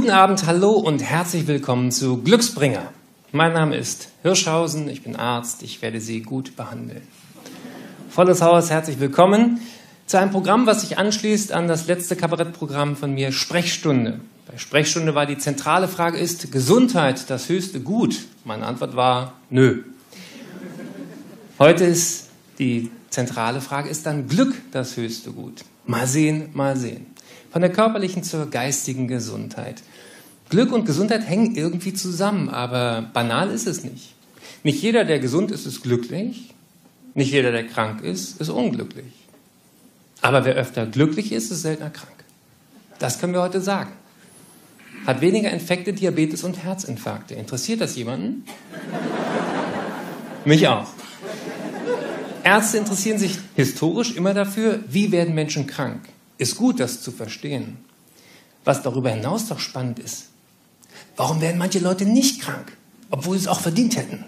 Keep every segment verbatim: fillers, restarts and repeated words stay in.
Guten Abend, hallo und herzlich willkommen zu Glücksbringer. Mein Name ist Hirschhausen, ich bin Arzt, ich werde Sie gut behandeln. Volles Haus, herzlich willkommen zu einem Programm, was sich anschließt an das letzte Kabarettprogramm von mir, Sprechstunde. Bei Sprechstunde war die zentrale Frage, ist Gesundheit das höchste Gut? Meine Antwort war, nö. Heute ist die zentrale Frage, ist dann Glück das höchste Gut? Mal sehen, mal sehen. Von der körperlichen zur geistigen Gesundheit. Glück und Gesundheit hängen irgendwie zusammen, aber banal ist es nicht. Nicht jeder, der gesund ist, ist glücklich. Nicht jeder, der krank ist, ist unglücklich. Aber wer öfter glücklich ist, ist seltener krank. Das können wir heute sagen. Hat weniger Infekte, Diabetes und Herzinfarkte. Interessiert das jemanden? Mich auch. Ärzte interessieren sich historisch immer dafür, wie werden Menschen krank. Ist gut, das zu verstehen. Was darüber hinaus doch spannend ist, warum werden manche Leute nicht krank, obwohl sie es auch verdient hätten?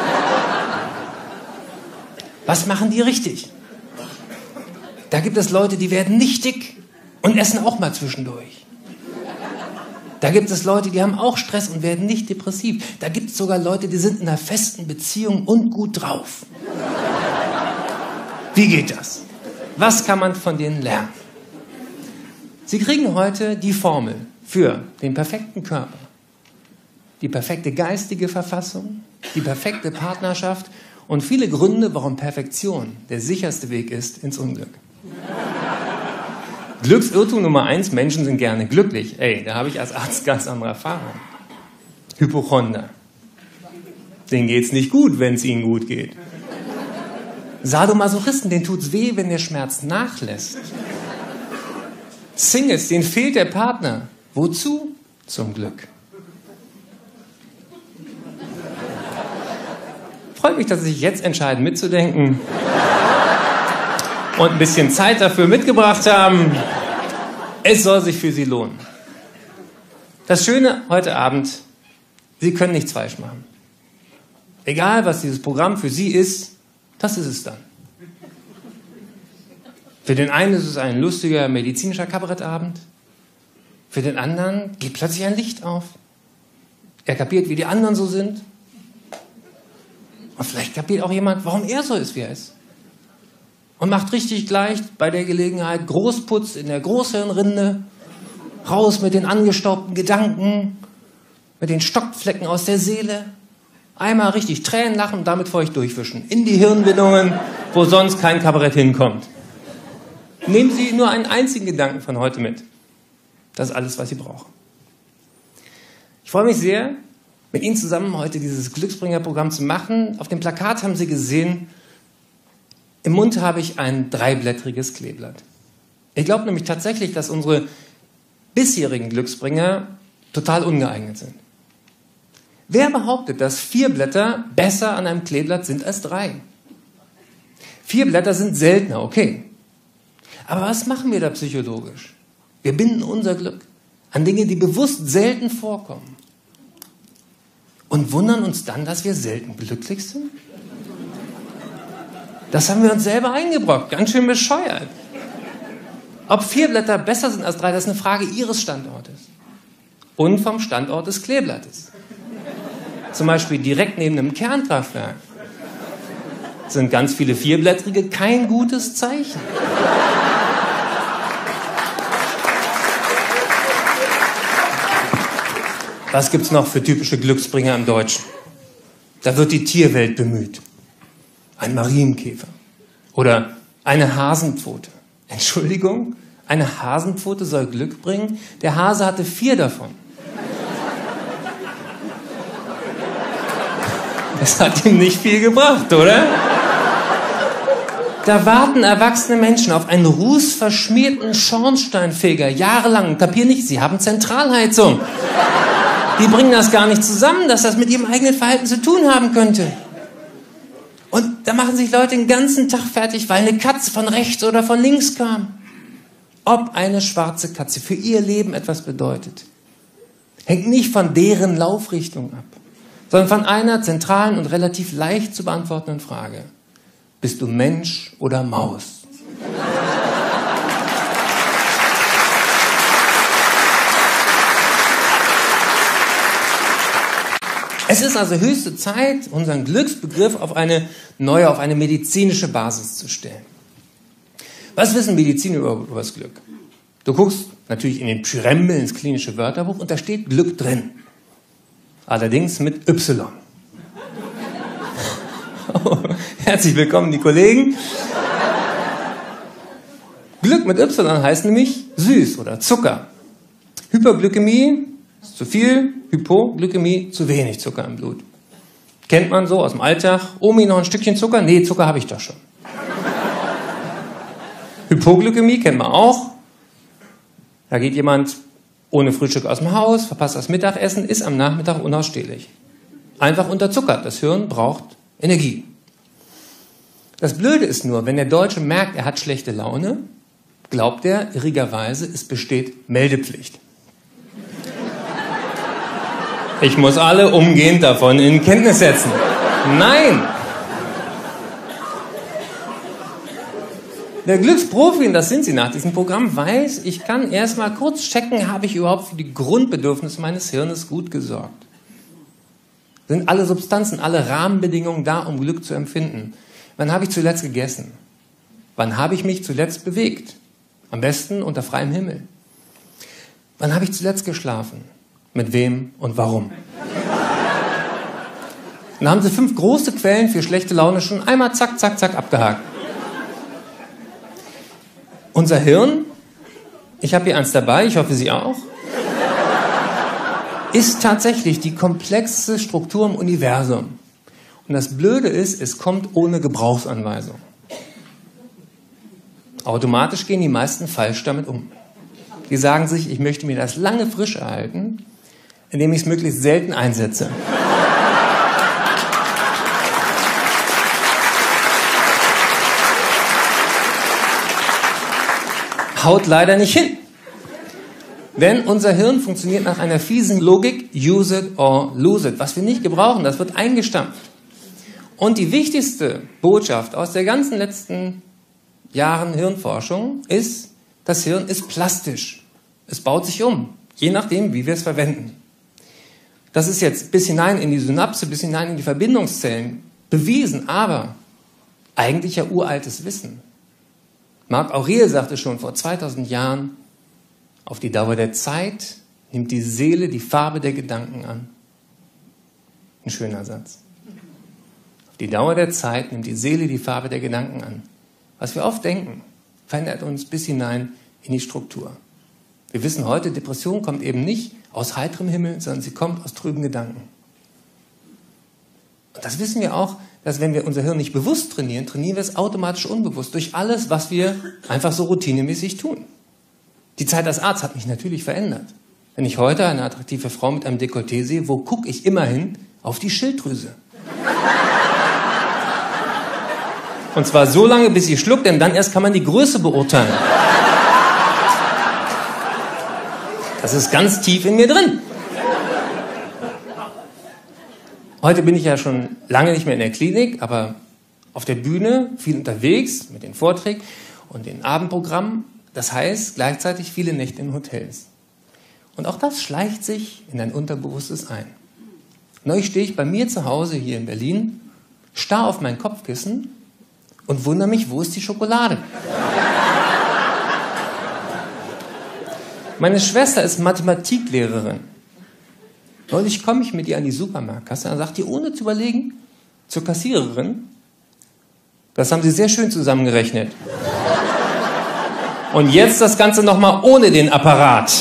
Was machen die richtig? Da gibt es Leute, die werden nicht dick und essen auch mal zwischendurch. Da gibt es Leute, die haben auch Stress und werden nicht depressiv. Da gibt es sogar Leute, die sind in einer festen Beziehung und gut drauf. Wie geht das? Was kann man von denen lernen? Sie kriegen heute die Formel für den perfekten Körper, die perfekte geistige Verfassung, die perfekte Partnerschaft und viele Gründe, warum Perfektion der sicherste Weg ist ins Unglück. Glücksirrtum Nummer eins, Menschen sind gerne glücklich. Ey, da habe ich als Arzt ganz andere Erfahrungen. Hypochonder. Denen geht's nicht gut, wenn es ihnen gut geht. Sadomasochisten, denen tut's weh, wenn der Schmerz nachlässt. Singles, denen fehlt der Partner. Wozu? Zum Glück. Freut mich, dass Sie sich jetzt entscheiden, mitzudenken und ein bisschen Zeit dafür mitgebracht haben. Es soll sich für Sie lohnen. Das Schöne heute Abend, Sie können nichts falsch machen. Egal, was dieses Programm für Sie ist, das ist es dann. Für den einen ist es ein lustiger medizinischer Kabarettabend. Für den anderen geht plötzlich ein Licht auf. Er kapiert, wie die anderen so sind. Und vielleicht kapiert auch jemand, warum er so ist, wie er ist. Und macht richtig gleich bei der Gelegenheit Großputz in der Großhirnrinde. Raus mit den angestaubten Gedanken, mit den Stockflecken aus der Seele. Einmal richtig Tränen lachen und damit feucht durchwischen. In die Hirnwindungen, wo sonst kein Kabarett hinkommt. Nehmen Sie nur einen einzigen Gedanken von heute mit. Das ist alles, was Sie brauchen. Ich freue mich sehr, mit Ihnen zusammen heute dieses Glücksbringer-Programm zu machen. Auf dem Plakat haben Sie gesehen, im Mund habe ich ein dreiblättriges Kleeblatt. Ich glaube nämlich tatsächlich, dass unsere bisherigen Glücksbringer total ungeeignet sind. Wer behauptet, dass vier Blätter besser an einem Kleeblatt sind als drei? Vier Blätter sind seltener, okay. Aber was machen wir da psychologisch? Wir binden unser Glück an Dinge, die bewusst selten vorkommen. Und wundern uns dann, dass wir selten glücklich sind? Das haben wir uns selber eingebrockt, ganz schön bescheuert. Ob vier Blätter besser sind als drei, das ist eine Frage Ihres Standortes. Und vom Standort des Kleeblattes. Zum Beispiel direkt neben einem Kernkraftwerk sind ganz viele Vierblättrige kein gutes Zeichen. Was gibt's noch für typische Glücksbringer im Deutschen? Da wird die Tierwelt bemüht. Ein Marienkäfer oder eine Hasenpfote. Entschuldigung, eine Hasenpfote soll Glück bringen? Der Hase hatte vier davon. Das hat ihm nicht viel gebracht, oder? Da warten erwachsene Menschen auf einen rußverschmierten Schornsteinfeger jahrelang und kapieren nicht, sie haben Zentralheizung. Die bringen das gar nicht zusammen, dass das mit ihrem eigenen Verhalten zu tun haben könnte. Und da machen sich Leute den ganzen Tag fertig, weil eine Katze von rechts oder von links kam. Ob eine schwarze Katze für ihr Leben etwas bedeutet, hängt nicht von deren Laufrichtung ab, sondern von einer zentralen und relativ leicht zu beantwortenden Frage. Bist du Mensch oder Maus? Es ist also höchste Zeit, unseren Glücksbegriff auf eine neue, auf eine medizinische Basis zu stellen. Was wissen Mediziner über, über das Glück? Du guckst natürlich in den Pschyrembel, ins klinische Wörterbuch, und da steht Glück drin. Allerdings mit Y. Oh, herzlich willkommen, die Kollegen. Glück mit Y heißt nämlich süß oder Zucker. Hyperglykämie ist zu viel, Hypoglykämie zu wenig Zucker im Blut. Kennt man so aus dem Alltag. Omi, noch ein Stückchen Zucker? Nee, Zucker habe ich doch schon. Hypoglykämie kennt man auch. Da geht jemand ohne Frühstück aus dem Haus, verpasst das Mittagessen, ist am Nachmittag unausstehlich. Einfach unterzuckert. Das Hirn braucht Energie. Das Blöde ist nur, wenn der Deutsche merkt, er hat schlechte Laune, glaubt er irrigerweise, es besteht Meldepflicht. Ich muss alle umgehend davon in Kenntnis setzen. Nein! Der Glücksprofi, und das sind Sie nach diesem Programm, weiß, ich kann erst mal kurz checken, habe ich überhaupt für die Grundbedürfnisse meines Hirnes gut gesorgt. Sind alle Substanzen, alle Rahmenbedingungen da, um Glück zu empfinden? Wann habe ich zuletzt gegessen? Wann habe ich mich zuletzt bewegt? Am besten unter freiem Himmel. Wann habe ich zuletzt geschlafen? Mit wem und warum? Dann haben Sie fünf große Quellen für schlechte Laune schon einmal zack, zack, zack abgehakt. Unser Hirn, ich habe hier eins dabei, ich hoffe Sie auch, ist tatsächlich die komplexeste Struktur im Universum. Und das Blöde ist, es kommt ohne Gebrauchsanweisung. Automatisch gehen die meisten falsch damit um. Die sagen sich, ich möchte mir das lange frisch erhalten, indem ich es möglichst selten einsetze. Haut leider nicht hin. Denn unser Hirn funktioniert nach einer fiesen Logik, use it or lose it. Was wir nicht gebrauchen, das wird eingestampft. Und die wichtigste Botschaft aus der ganzen letzten Jahren Hirnforschung ist, das Hirn ist plastisch. Es baut sich um, je nachdem, wie wir es verwenden. Das ist jetzt bis hinein in die Synapse, bis hinein in die Verbindungszellen bewiesen, aber eigentlich ja uraltes Wissen. Marc Aurel sagte schon vor zweitausend Jahren, auf die Dauer der Zeit nimmt die Seele die Farbe der Gedanken an. Ein schöner Satz. Auf die Dauer der Zeit nimmt die Seele die Farbe der Gedanken an. Was wir oft denken, verändert uns bis hinein in die Struktur. Wir wissen heute, Depression kommt eben nicht aus heiterem Himmel, sondern sie kommt aus trüben Gedanken. Und das wissen wir auch, dass wenn wir unser Hirn nicht bewusst trainieren, trainieren wir es automatisch unbewusst durch alles, was wir einfach so routinemäßig tun. Die Zeit als Arzt hat mich natürlich verändert. Wenn ich heute eine attraktive Frau mit einem Dekolleté sehe, wo gucke ich immerhin? Auf die Schilddrüse. Und zwar so lange, bis sie schluckt, denn dann erst kann man die Größe beurteilen. Das ist ganz tief in mir drin. Heute bin ich ja schon lange nicht mehr in der Klinik, aber auf der Bühne, viel unterwegs mit den Vorträgen und den Abendprogrammen. Das heißt gleichzeitig viele Nächte in Hotels. Und auch das schleicht sich in dein Unterbewusstes ein. Neulich stehe ich bei mir zu Hause hier in Berlin, starr auf mein Kopfkissen und wundere mich, wo ist die Schokolade? Meine Schwester ist Mathematiklehrerin. Neulich komme ich mit ihr an die Supermarktkasse und sagt die ohne zu überlegen zur Kassiererin, das haben Sie sehr schön zusammengerechnet. Und jetzt das Ganze nochmal ohne den Apparat.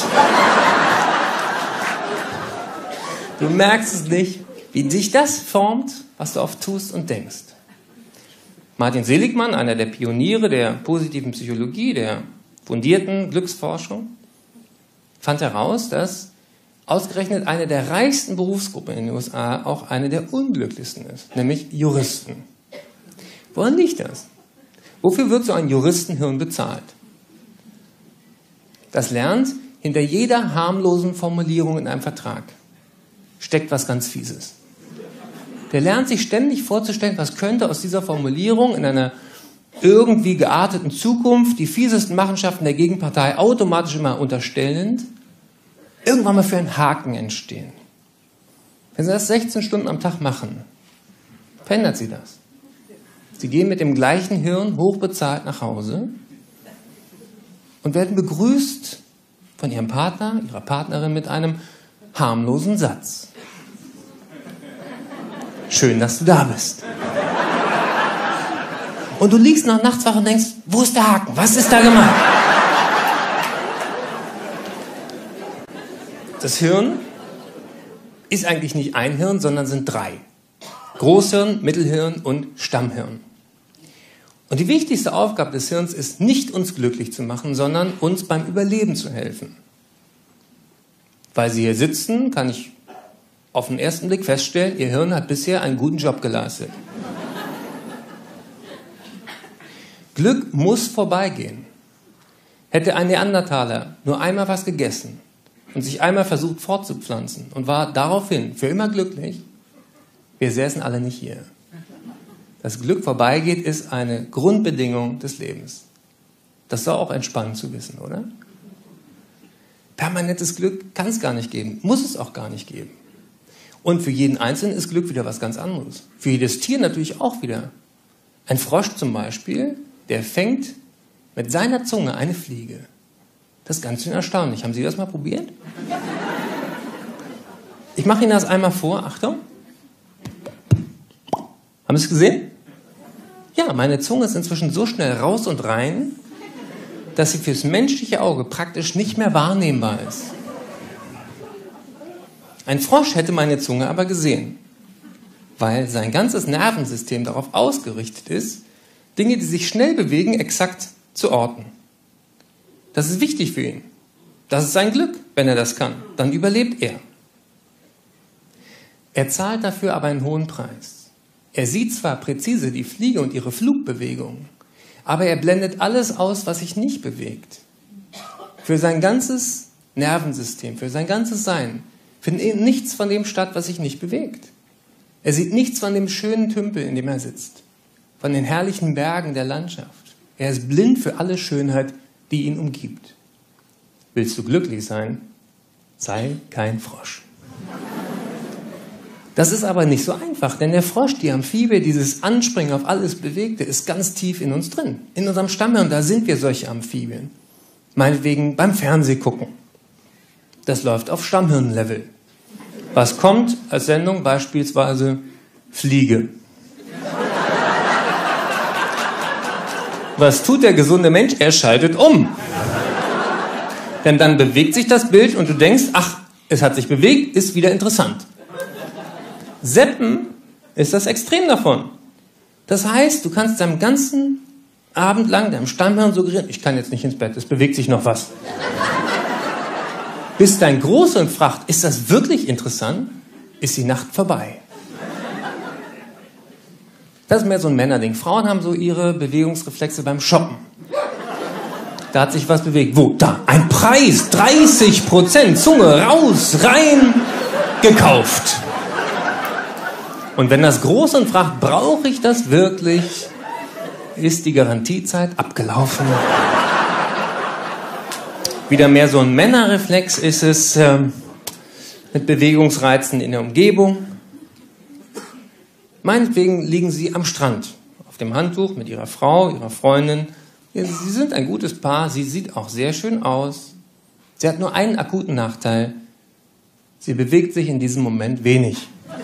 Du merkst es nicht, wie sich das formt, was du oft tust und denkst. Martin Seligmann, einer der Pioniere der positiven Psychologie, der fundierten Glücksforschung, fand heraus, dass ausgerechnet eine der reichsten Berufsgruppen in den U S A auch eine der unglücklichsten ist, nämlich Juristen. Woran liegt das? Wofür wird so ein Juristenhirn bezahlt? Das lernt, hinter jeder harmlosen Formulierung in einem Vertrag steckt was ganz Fieses. Der lernt sich ständig vorzustellen, was könnte aus dieser Formulierung in einer irgendwie gearteten Zukunft die fiesesten Machenschaften der Gegenpartei automatisch immer unterstellend irgendwann mal für einen Haken entstehen. Wenn Sie das sechzehn Stunden am Tag machen, verändert Sie das. Sie gehen mit dem gleichen Hirn hochbezahlt nach Hause und werden begrüßt von Ihrem Partner, Ihrer Partnerin mit einem harmlosen Satz. Schön, dass du da bist. Und du liegst noch nachts wach und denkst, wo ist der Haken? Was ist da gemacht? Das Hirn ist eigentlich nicht ein Hirn, sondern sind drei. Großhirn, Mittelhirn und Stammhirn. Und die wichtigste Aufgabe des Hirns ist nicht, uns glücklich zu machen, sondern uns beim Überleben zu helfen. Weil Sie hier sitzen, kann ich auf den ersten Blick feststellen, Ihr Hirn hat bisher einen guten Job geleistet. Glück muss vorbeigehen. Hätte ein Neandertaler nur einmal was gegessen und sich einmal versucht fortzupflanzen und war daraufhin für immer glücklich, wir säßen alle nicht hier. Dass Glück vorbeigeht, ist eine Grundbedingung des Lebens. Das soll auch entspannend zu wissen, oder? Permanentes Glück kann es gar nicht geben, muss es auch gar nicht geben. Und für jeden Einzelnen ist Glück wieder was ganz anderes. Für jedes Tier natürlich auch wieder. Ein Frosch zum Beispiel, der fängt mit seiner Zunge eine Fliege. Das ist ganz schön erstaunlich. Haben Sie das mal probiert? Ich mache Ihnen das einmal vor. Achtung. Haben Sie es gesehen? Ja, meine Zunge ist inzwischen so schnell raus und rein, dass sie fürs menschliche Auge praktisch nicht mehr wahrnehmbar ist. Ein Frosch hätte meine Zunge aber gesehen, weil sein ganzes Nervensystem darauf ausgerichtet ist, Dinge, die sich schnell bewegen, exakt zu orten. Das ist wichtig für ihn. Das ist sein Glück, wenn er das kann. Dann überlebt er. Er zahlt dafür aber einen hohen Preis. Er sieht zwar präzise die Fliege und ihre Flugbewegung, aber er blendet alles aus, was sich nicht bewegt. Für sein ganzes Nervensystem, für sein ganzes Sein findet nichts von dem statt, was sich nicht bewegt. Er sieht nichts von dem schönen Tümpel, in dem er sitzt, von den herrlichen Bergen der Landschaft. Er ist blind für alle Schönheit, die ihn umgibt. Willst du glücklich sein? Sei kein Frosch. Das ist aber nicht so einfach, denn der Frosch, die Amphibie, dieses Anspringen auf alles Bewegte, ist ganz tief in uns drin. In unserem Stammhirn, da sind wir solche Amphibien. Meinetwegen beim Fernsehgucken. Das läuft auf Stammhirnlevel. Was kommt als Sendung? Beispielsweise Fliege. Was tut der gesunde Mensch? Er schaltet um. Denn dann bewegt sich das Bild und du denkst, ach, es hat sich bewegt, ist wieder interessant. Seppen ist das Extrem davon. Das heißt, du kannst deinem ganzen Abend lang deinem Stammhirn suggerieren, ich kann jetzt nicht ins Bett, es bewegt sich noch was. Bis dein Großhirn fragt, ist das wirklich interessant, ist die Nacht vorbei. Das ist mehr so ein Männerding. Frauen haben so ihre Bewegungsreflexe beim Shoppen. Da hat sich was bewegt. Wo? Da. Ein Preis. dreißig Prozent. Zunge raus, rein, gekauft. Und wenn das Großhirn fragt, brauche ich das wirklich, ist die Garantiezeit abgelaufen. Wieder mehr so ein Männerreflex ist es äh, mit Bewegungsreizen in der Umgebung. Meinetwegen liegen Sie am Strand, auf dem Handtuch mit Ihrer Frau, Ihrer Freundin. Sie sind ein gutes Paar, sie sieht auch sehr schön aus. Sie hat nur einen akuten Nachteil. Sie bewegt sich in diesem Moment wenig.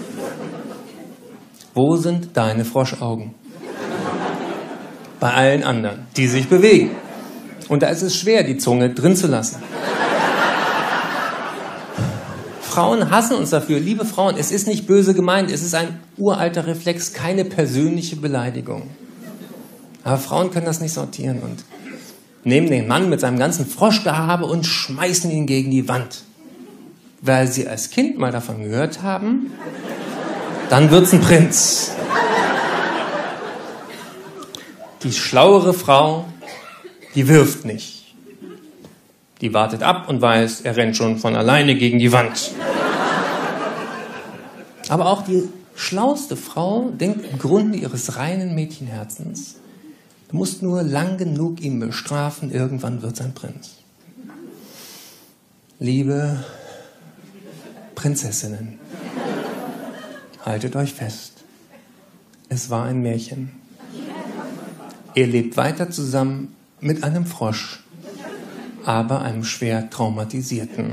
Wo sind deine Froschaugen? Bei allen anderen, die sich bewegen. Und da ist es schwer, die Zunge drin zu lassen. Frauen hassen uns dafür. Liebe Frauen, es ist nicht böse gemeint. Es ist ein uralter Reflex, keine persönliche Beleidigung. Aber Frauen können das nicht sortieren und nehmen den Mann mit seinem ganzen Froschgehabe und schmeißen ihn gegen die Wand. Weil sie als Kind mal davon gehört haben, dann wird's ein Prinz. Die schlauere Frau, die wirft nicht. Die wartet ab und weiß, er rennt schon von alleine gegen die Wand. Aber auch die schlauste Frau denkt im Grunde ihres reinen Mädchenherzens, du musst nur lang genug ihn bestrafen, irgendwann wird's ein Prinz. Liebe Prinzessinnen, Haltet euch fest. Es war ein Märchen. Er lebt weiter zusammen mit einem Frosch, aber einem schwer traumatisierten.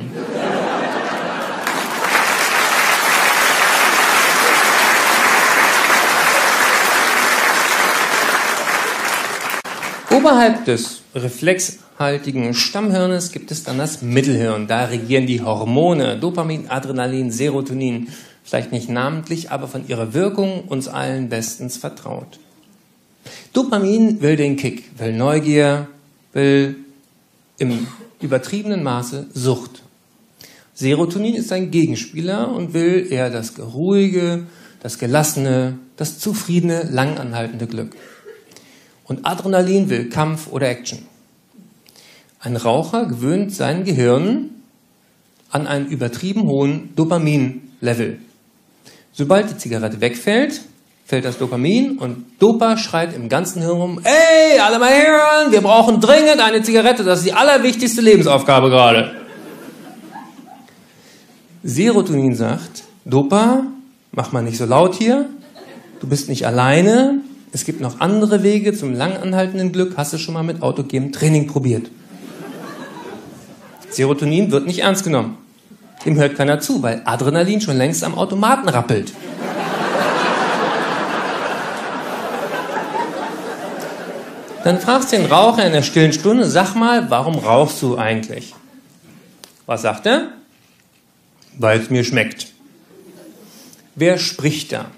Oberhalb des reflexhaltigen Stammhirnes gibt es dann das Mittelhirn. Da regieren die Hormone Dopamin, Adrenalin, Serotonin. Vielleicht nicht namentlich, aber von ihrer Wirkung uns allen bestens vertraut. Dopamin will den Kick, will Neugier, will im übertriebenen Maße Sucht. Serotonin ist ein Gegenspieler und will eher das ruhige, das gelassene, das zufriedene, langanhaltende Glück. Und Adrenalin will Kampf oder Action. Ein Raucher gewöhnt sein Gehirn an einen übertrieben hohen Dopamin-Level. Sobald die Zigarette wegfällt, fällt das Dopamin und Dopa schreit im ganzen Hirn rum, ey, alle mal hören, wir brauchen dringend eine Zigarette, das ist die allerwichtigste Lebensaufgabe gerade. Serotonin sagt, Dopa, mach mal nicht so laut hier, du bist nicht alleine, es gibt noch andere Wege zum langanhaltenden Glück, hast du schon mal mit autogenem Training probiert. Serotonin wird nicht ernst genommen. Dem hört keiner zu, weil Adrenalin schon längst am Automaten rappelt. Dann fragst du den Raucher in der stillen Stunde, sag mal, warum rauchst du eigentlich? Was sagt er? Weil es mir schmeckt. Wer spricht da?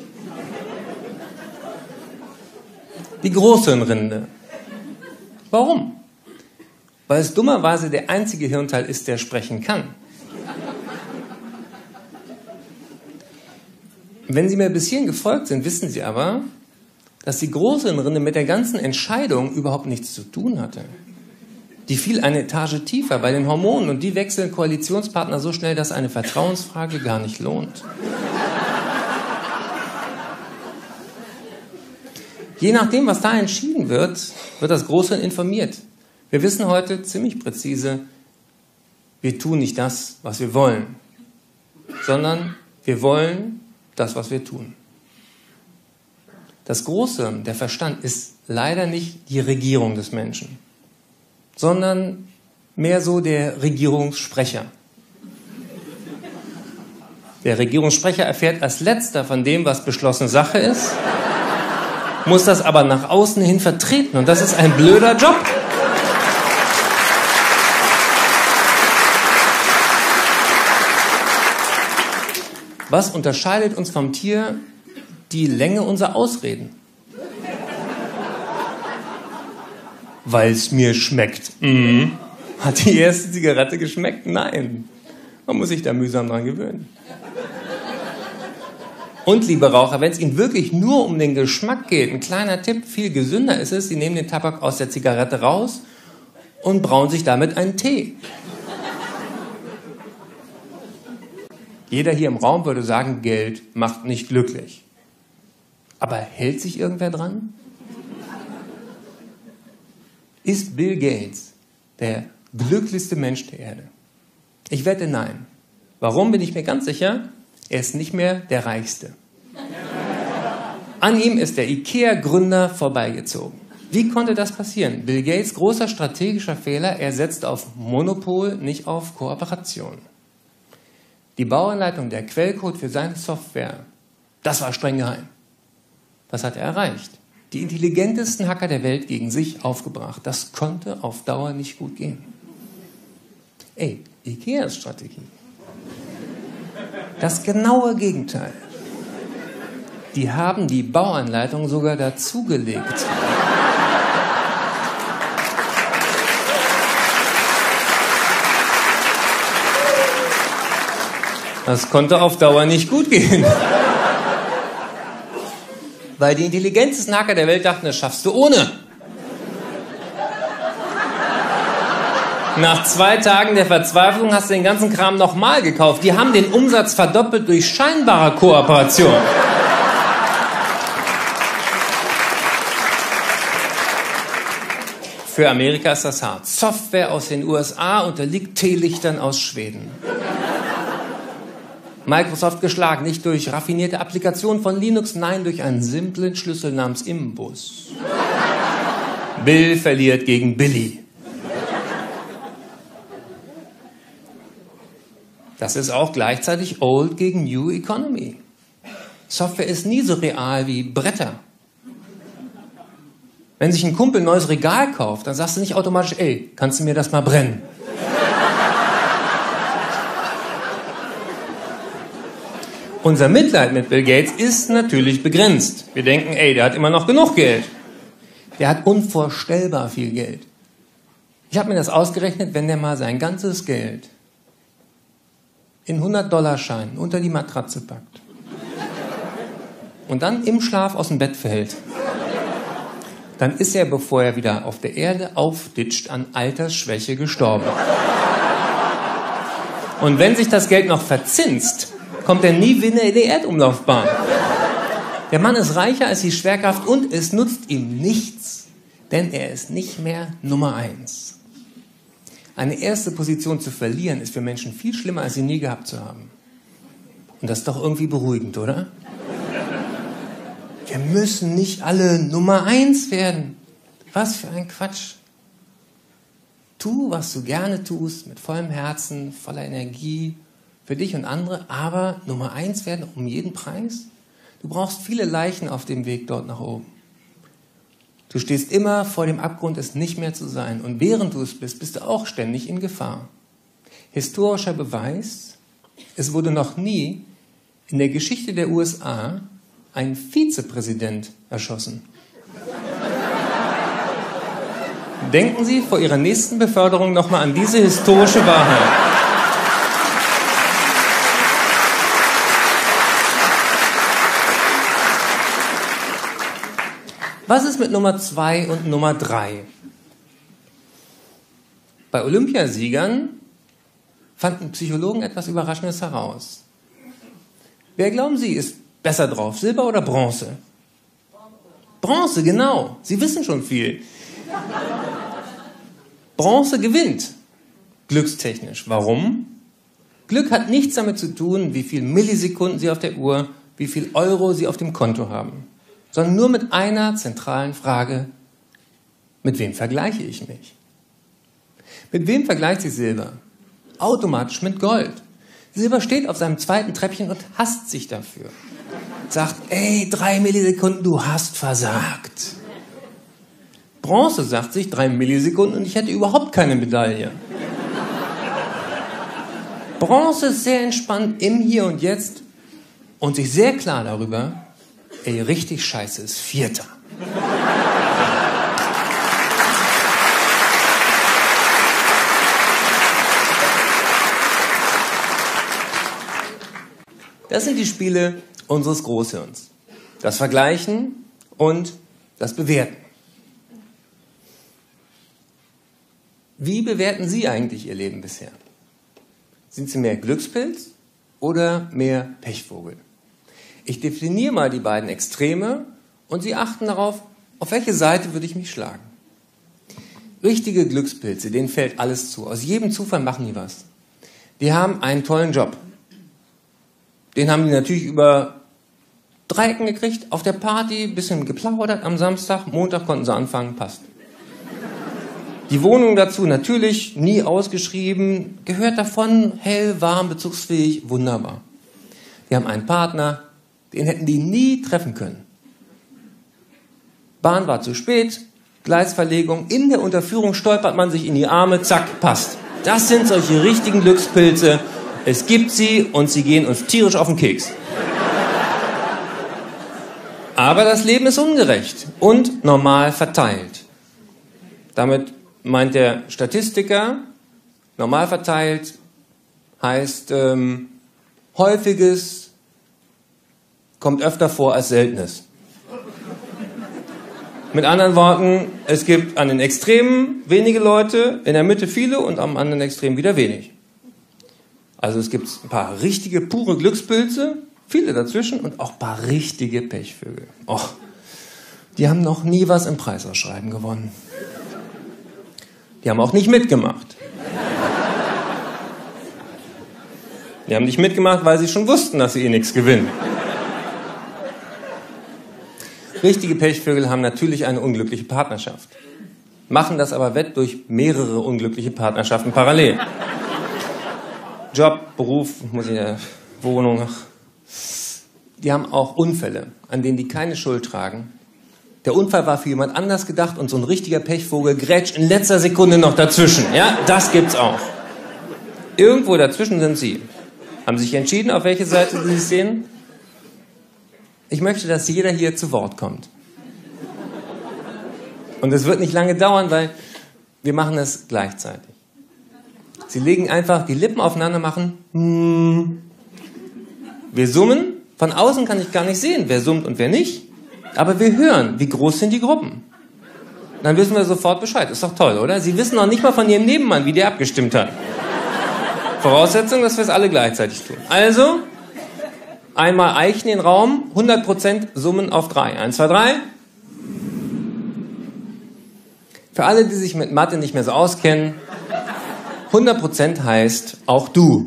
Die Großhirnrinde. Warum? Weil es dummerweise der einzige Hirnteil ist, der sprechen kann. Wenn Sie mir bis hierhin gefolgt sind, wissen Sie aber, dass die Großhirnrinde mit der ganzen Entscheidung überhaupt nichts zu tun hatte. Die fiel eine Etage tiefer bei den Hormonen und die wechseln Koalitionspartner so schnell, dass eine Vertrauensfrage gar nicht lohnt. Je nachdem, was da entschieden wird, wird das Großhirn informiert. Wir wissen heute ziemlich präzise, wir tun nicht das, was wir wollen, sondern wir wollen das, was wir tun. Das Großhirn, der Verstand, ist leider nicht die Regierung des Menschen, sondern mehr so der Regierungssprecher. Der Regierungssprecher erfährt als letzter von dem, was beschlossene Sache ist, muss das aber nach außen hin vertreten und das ist ein blöder Job. Was unterscheidet uns vom Tier? Die Länge unserer Ausreden. Weil es mir schmeckt. Mhm. Hat die erste Zigarette geschmeckt? Nein. Man muss sich da mühsam dran gewöhnen. Und, liebe Raucher, wenn es Ihnen wirklich nur um den Geschmack geht, ein kleiner Tipp, viel gesünder ist es, Sie nehmen den Tabak aus der Zigarette raus und brauen sich damit einen Tee. Jeder hier im Raum würde sagen, Geld macht nicht glücklich. Aber hält sich irgendwer dran? Ist Bill Gates der glücklichste Mensch der Erde? Ich wette nein. Warum, bin ich mir ganz sicher? Er ist nicht mehr der Reichste. An ihm ist der IKEA-Gründer vorbeigezogen. Wie konnte das passieren? Bill Gates, großer strategischer Fehler, er setzt auf Monopol, nicht auf Kooperation. Die Bauanleitung, der Quellcode für seine Software, das war streng geheim. Was hat er erreicht? Die intelligentesten Hacker der Welt gegen sich aufgebracht. Das konnte auf Dauer nicht gut gehen. Ey, IKEAs Strategie. Das genaue Gegenteil. Die haben die Bauanleitung sogar dazugelegt. Das konnte auf Dauer nicht gut gehen. Weil die intelligentesten Hacker der Welt dachten, das schaffst du ohne. Nach zwei Tagen der Verzweiflung hast du den ganzen Kram nochmal gekauft. Die haben den Umsatz verdoppelt durch scheinbare Kooperation. Für Amerika ist das hart. Software aus den U S A unterliegt Teelichtern aus Schweden. Microsoft geschlagen, nicht durch raffinierte Applikation von Linux, nein, durch einen simplen Schlüssel namens Imbus. Bill verliert gegen Billy. Das ist auch gleichzeitig Old gegen New Economy. Software ist nie so real wie Bretter. Wenn sich ein Kumpel ein neues Regal kauft, dann sagst du nicht automatisch, ey, kannst du mir das mal brennen? Unser Mitleid mit Bill Gates ist natürlich begrenzt. Wir denken, ey, der hat immer noch genug Geld. Der hat unvorstellbar viel Geld. Ich habe mir das ausgerechnet, wenn der mal sein ganzes Geld in hundert-Dollar-Scheinen unter die Matratze packt und dann im Schlaf aus dem Bett fällt, dann ist er, bevor er wieder auf der Erde aufditscht, an Altersschwäche gestorben. Und wenn sich das Geld noch verzinst, kommt er nie wieder in die Erdumlaufbahn. Der Mann ist reicher als die Schwerkraft und es nutzt ihm nichts, denn er ist nicht mehr Nummer eins. Eine erste Position zu verlieren ist für Menschen viel schlimmer, als sie nie gehabt zu haben. Und das ist doch irgendwie beruhigend, oder? Wir müssen nicht alle Nummer eins werden. Was für ein Quatsch. Tu, was du gerne tust, mit vollem Herzen, voller Energie, für dich und andere, aber Nummer eins werden um jeden Preis? Du brauchst viele Leichen auf dem Weg dort nach oben. Du stehst immer vor dem Abgrund, es nicht mehr zu sein. Und während du es bist, bist du auch ständig in Gefahr. Historischer Beweis, es wurde noch nie in der Geschichte der U S A ein Vizepräsident erschossen. Denken Sie vor Ihrer nächsten Beförderung nochmal an diese historische Wahrheit. Was ist mit Nummer zwei und Nummer drei? Bei Olympiasiegern fanden Psychologen etwas Überraschendes heraus. Wer, glauben Sie, ist besser drauf, Silber oder Bronze? Bronze, genau. Sie wissen schon viel. Bronze gewinnt, glückstechnisch. Warum? Glück hat nichts damit zu tun, wie viele Millisekunden Sie auf der Uhr, wie viel Euro Sie auf dem Konto haben, sondern nur mit einer zentralen Frage: Mit wem vergleiche ich mich? Mit wem vergleicht sich Silber? Automatisch mit Gold. Silber steht auf seinem zweiten Treppchen und hasst sich dafür. Sagt, ey, drei Millisekunden, du hast versagt. Bronze sagt sich, drei Millisekunden und ich hätte überhaupt keine Medaille. Bronze ist sehr entspannt im Hier und Jetzt und sich sehr klar darüber, ey, richtig scheiße ist Vierter. Das sind die Spiele unseres Großhirns. Das Vergleichen und das Bewerten. Wie bewerten Sie eigentlich Ihr Leben bisher? Sind Sie mehr Glückspilz oder mehr Pechvogel? Ich definiere mal die beiden Extreme und Sie achten darauf, auf welche Seite würde ich mich schlagen. Richtige Glückspilze, denen fällt alles zu. Aus jedem Zufall machen die was. Die haben einen tollen Job. Den haben die natürlich über Dreiecken gekriegt, auf der Party, ein bisschen geplaudert am Samstag, Montag konnten sie anfangen, passt. Die Wohnung dazu natürlich nie ausgeschrieben, gehört davon, hell, warm, bezugsfähig, wunderbar. Die haben einen Partner, den hätten die nie treffen können. Bahn war zu spät, Gleisverlegung, in der Unterführung stolpert man sich in die Arme, zack, passt. Das sind solche richtigen Glückspilze. Es gibt sie und sie gehen uns tierisch auf den Keks. Aber das Leben ist ungerecht und normal verteilt. Damit meint der Statistiker, normal verteilt heißt ähm, häufiges kommt öfter vor als seltenes. Mit anderen Worten, es gibt an den Extremen wenige Leute, in der Mitte viele und am anderen Extrem wieder wenig. Also es gibt ein paar richtige, pure Glückspilze, viele dazwischen und auch ein paar richtige Pechvögel. Och, die haben noch nie was im Preisausschreiben gewonnen. Die haben auch nicht mitgemacht. Die haben nicht mitgemacht, weil sie schon wussten, dass sie eh nichts gewinnen. Richtige Pechvögel haben natürlich eine unglückliche Partnerschaft, machen das aber wett durch mehrere unglückliche Partnerschaften parallel. Job, Beruf, muss ich ja, Wohnung. Die haben auch Unfälle, an denen die keine Schuld tragen. Der Unfall war für jemand anders gedacht und so ein richtiger Pechvogel grätscht in letzter Sekunde noch dazwischen. Ja, das gibt's auch. Irgendwo dazwischen sind sie. Haben sich entschieden, auf welche Seite sie sich sehen? Ich möchte, dass jeder hier zu Wort kommt. Und es wird nicht lange dauern, weil wir machen es gleichzeitig. Sie legen einfach die Lippen aufeinander, machen. Hmm. Wir summen. Von außen kann ich gar nicht sehen, wer summt und wer nicht. Aber wir hören, wie groß sind die Gruppen. Dann wissen wir sofort Bescheid. Ist doch toll, oder? Sie wissen noch nicht mal von Ihrem Nebenmann, wie der abgestimmt hat. Voraussetzung, dass wir es alle gleichzeitig tun. Also, einmal eichen den Raum, hundert Prozent summen auf drei. Eins, zwei, drei. Für alle, die sich mit Mathe nicht mehr so auskennen, hundert Prozent heißt auch du.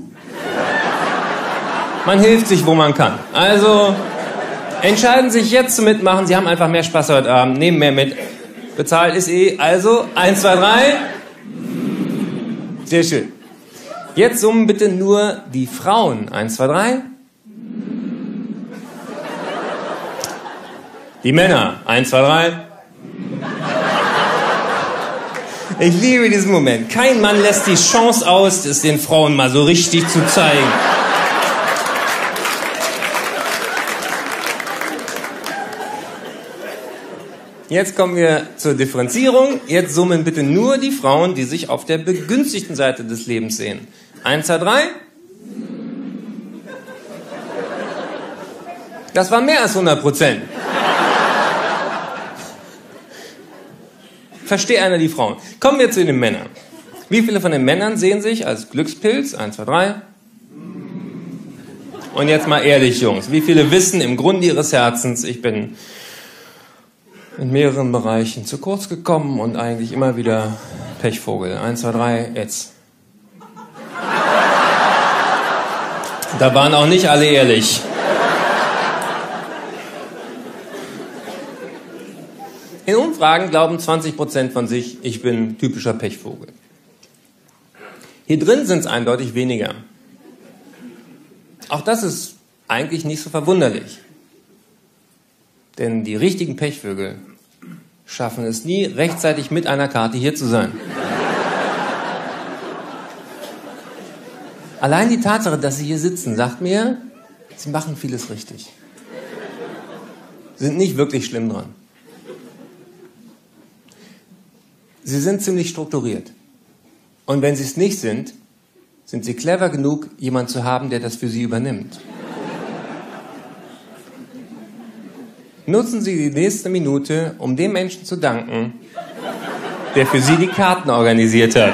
Man hilft sich, wo man kann. Also, entscheiden sich jetzt zu mitmachen. Sie haben einfach mehr Spaß heute Abend, nehmen mehr mit. Bezahlt ist eh. Also, eins, zwei, drei. Sehr schön. Jetzt summen bitte nur die Frauen. Eins, zwei, drei. Die Männer. Eins, zwei, drei. Ich liebe diesen Moment. Kein Mann lässt die Chance aus, es den Frauen mal so richtig zu zeigen. Jetzt kommen wir zur Differenzierung. Jetzt summen bitte nur die Frauen, die sich auf der begünstigten Seite des Lebens sehen. Eins, zwei, drei. Das war mehr als hundert Prozent. Verstehe einer die Frauen. Kommen wir zu den Männern. Wie viele von den Männern sehen sich als Glückspilz? Eins, zwei, drei. Und jetzt mal ehrlich, Jungs. Wie viele wissen im Grunde ihres Herzens, ich bin in mehreren Bereichen zu kurz gekommen und eigentlich immer wieder Pechvogel. Eins, zwei, drei, jetzt. Da waren auch nicht alle ehrlich. In Umfragen glauben zwanzig Prozent von sich, ich bin typischer Pechvogel. Hier drin sind es eindeutig weniger. Auch das ist eigentlich nicht so verwunderlich. Denn die richtigen Pechvögel schaffen es nie, rechtzeitig mit einer Karte hier zu sein. Allein die Tatsache, dass sie hier sitzen, sagt mir, sie machen vieles richtig. Sie sind nicht wirklich schlimm dran. Sie sind ziemlich strukturiert. Und wenn sie es nicht sind, sind sie clever genug, jemanden zu haben, der das für sie übernimmt. Nutzen Sie die nächste Minute, um dem Menschen zu danken, der für Sie die Karten organisiert hat.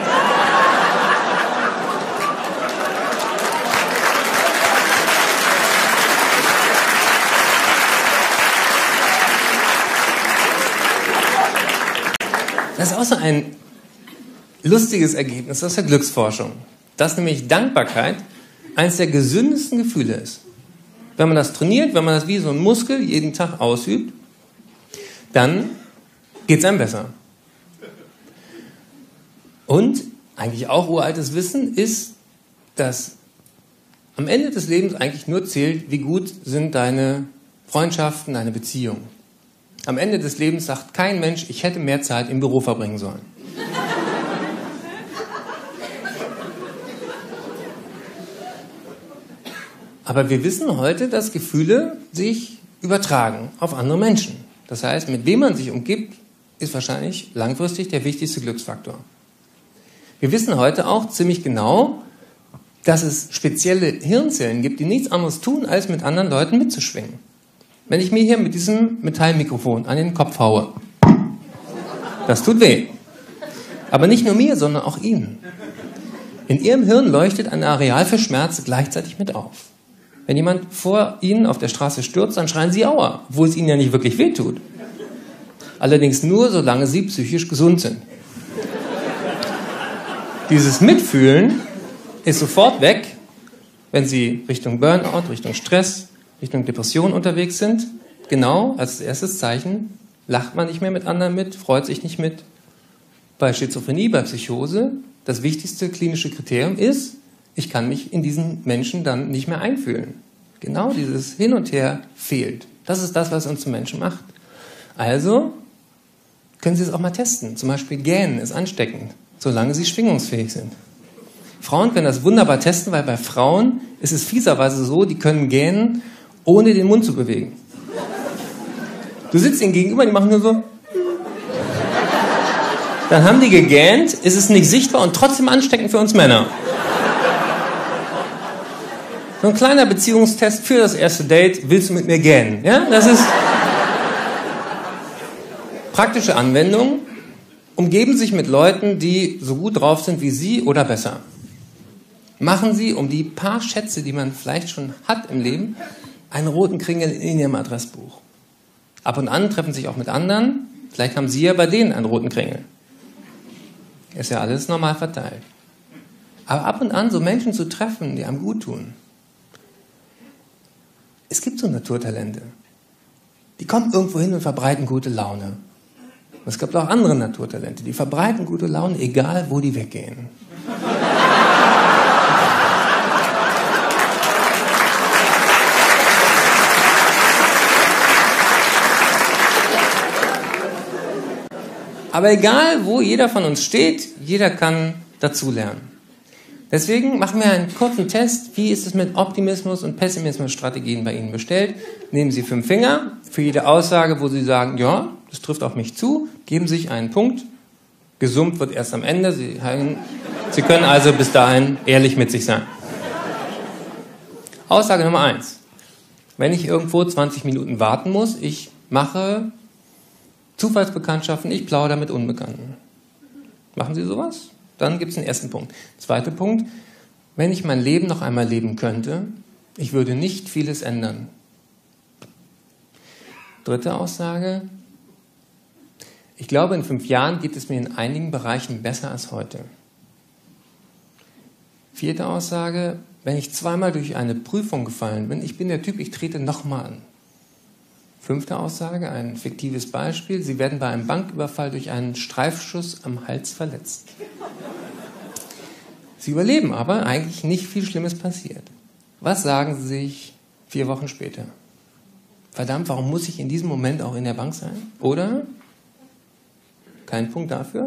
Das ist auch so ein lustiges Ergebnis aus der Glücksforschung, dass nämlich Dankbarkeit eines der gesündesten Gefühle ist. Wenn man das trainiert, wenn man das wie so ein Muskel jeden Tag ausübt, dann geht es einem besser. Und eigentlich auch uraltes Wissen ist, dass am Ende des Lebens eigentlich nur zählt, wie gut sind deine Freundschaften, deine Beziehungen. Am Ende des Lebens sagt kein Mensch, ich hätte mehr Zeit im Büro verbringen sollen. Aber wir wissen heute, dass Gefühle sich übertragen auf andere Menschen. Das heißt, mit wem man sich umgibt, ist wahrscheinlich langfristig der wichtigste Glücksfaktor. Wir wissen heute auch ziemlich genau, dass es spezielle Hirnzellen gibt, die nichts anderes tun, als mit anderen Leuten mitzuschwingen. Wenn ich mir hier mit diesem Metallmikrofon an den Kopf haue, das tut weh. Aber nicht nur mir, sondern auch Ihnen. In Ihrem Hirn leuchtet ein Areal für Schmerz gleichzeitig mit auf. Wenn jemand vor Ihnen auf der Straße stürzt, dann schreien Sie Aua, obwohl es Ihnen ja nicht wirklich wehtut. Allerdings nur, solange Sie psychisch gesund sind. Dieses Mitfühlen ist sofort weg, wenn Sie Richtung Burnout, Richtung Stress, Richtung Depression unterwegs sind, genau als erstes Zeichen, lacht man nicht mehr mit anderen mit, freut sich nicht mit. Bei Schizophrenie, bei Psychose, das wichtigste klinische Kriterium ist, ich kann mich in diesen Menschen dann nicht mehr einfühlen. Genau dieses Hin und Her fehlt. Das ist das, was uns zum Menschen macht. Also können Sie es auch mal testen. Zum Beispiel Gähnen ist ansteckend, solange Sie schwingungsfähig sind. Frauen können das wunderbar testen, weil bei Frauen ist es fieserweise so, die können gähnen, ohne den Mund zu bewegen. Du sitzt ihnen gegenüber, die machen nur so. Dann haben die gegähnt, ist es nicht sichtbar und trotzdem ansteckend für uns Männer. So ein kleiner Beziehungstest für das erste Date, willst du mit mir gähnen? Ja, das ist praktische Anwendung. Umgeben sich mit Leuten, die so gut drauf sind wie Sie oder besser. Machen Sie um die paar Schätze, die man vielleicht schon hat im Leben, einen roten Kringel in Ihrem Adressbuch. Ab und an treffen Sie sich auch mit anderen. Vielleicht haben Sie ja bei denen einen roten Kringel. Ist ja alles normal verteilt. Aber ab und an so Menschen zu treffen, die einem gut tun. Es gibt so Naturtalente. Die kommen irgendwo hin und verbreiten gute Laune. Und es gibt auch andere Naturtalente, die verbreiten gute Laune, egal wo die weggehen. Aber egal, wo jeder von uns steht, jeder kann dazulernen. Deswegen machen wir einen kurzen Test. Wie ist es mit Optimismus- und Pessimismus-Strategien bei Ihnen bestellt? Nehmen Sie fünf Finger. Für jede Aussage, wo Sie sagen, ja, das trifft auf mich zu, geben Sie sich einen Punkt. Gesummt wird erst am Ende. Sie, Sie können also bis dahin ehrlich mit sich sein. Aussage Nummer eins. Wenn ich irgendwo zwanzig Minuten warten muss, ich mache Zufallsbekanntschaften, ich plaudere mit Unbekannten. Machen Sie sowas? Dann gibt es den ersten Punkt. Zweiter Punkt, wenn ich mein Leben noch einmal leben könnte, ich würde nicht vieles ändern. Dritte Aussage, ich glaube, in fünf Jahren geht es mir in einigen Bereichen besser als heute. Vierte Aussage, wenn ich zweimal durch eine Prüfung gefallen bin, ich bin der Typ, ich trete nochmal an. Fünfte Aussage, ein fiktives Beispiel. Sie werden bei einem Banküberfall durch einen Streifschuss am Hals verletzt. Sie überleben aber, eigentlich nicht viel Schlimmes passiert. Was sagen Sie sich vier Wochen später? Verdammt, warum muss ich in diesem Moment auch in der Bank sein? Oder? Kein Punkt dafür.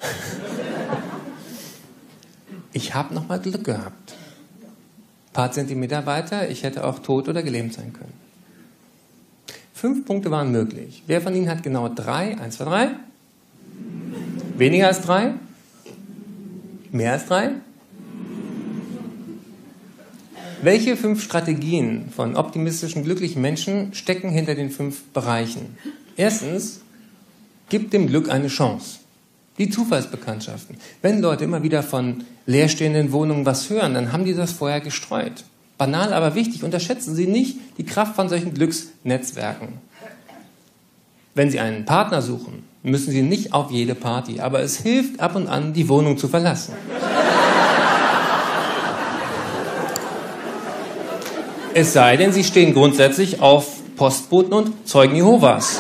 Ich habe nochmal Glück gehabt. Ein paar Zentimeter weiter, ich hätte auch tot oder gelähmt sein können. Fünf Punkte waren möglich. Wer von Ihnen hat genau drei? Eins, zwei, drei. Weniger als drei? Mehr als drei? Welche fünf Strategien von optimistischen, glücklichen Menschen stecken hinter den fünf Bereichen? Erstens, gib dem Glück eine Chance. Die Zufallsbekanntschaften. Wenn Leute immer wieder von leerstehenden Wohnungen was hören, dann haben die das vorher gestreut. Banal, aber wichtig. Unterschätzen Sie nicht die Kraft von solchen Glücksnetzwerken. Wenn Sie einen Partner suchen, müssen Sie nicht auf jede Party, aber es hilft ab und an, die Wohnung zu verlassen. Es sei denn, Sie stehen grundsätzlich auf Postboten und Zeugen Jehovas.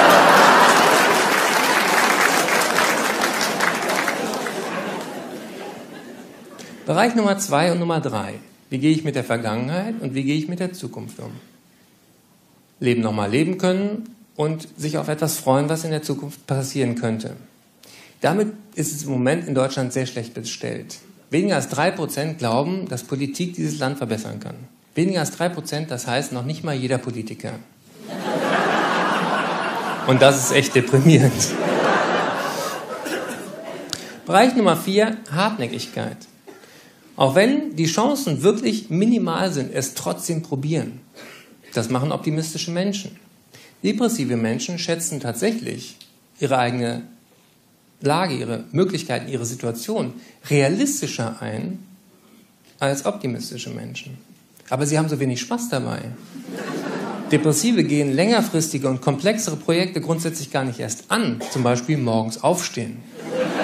Bereich Nummer zwei und Nummer drei. Wie gehe ich mit der Vergangenheit und wie gehe ich mit der Zukunft um? Leben nochmal leben können und sich auf etwas freuen, was in der Zukunft passieren könnte. Damit ist es im Moment in Deutschland sehr schlecht bestellt. Weniger als drei Prozent glauben, dass Politik dieses Land verbessern kann. Weniger als drei Prozent, das heißt noch nicht mal jeder Politiker. Und das ist echt deprimierend. Bereich Nummer vier, Hartnäckigkeit. Auch wenn die Chancen wirklich minimal sind, es trotzdem probieren. Das machen optimistische Menschen. Depressive Menschen schätzen tatsächlich ihre eigene Lage, ihre Möglichkeiten, ihre Situation realistischer ein als optimistische Menschen. Aber sie haben so wenig Spaß dabei. Depressive gehen längerfristige und komplexere Projekte grundsätzlich gar nicht erst an. Zum Beispiel morgens aufstehen.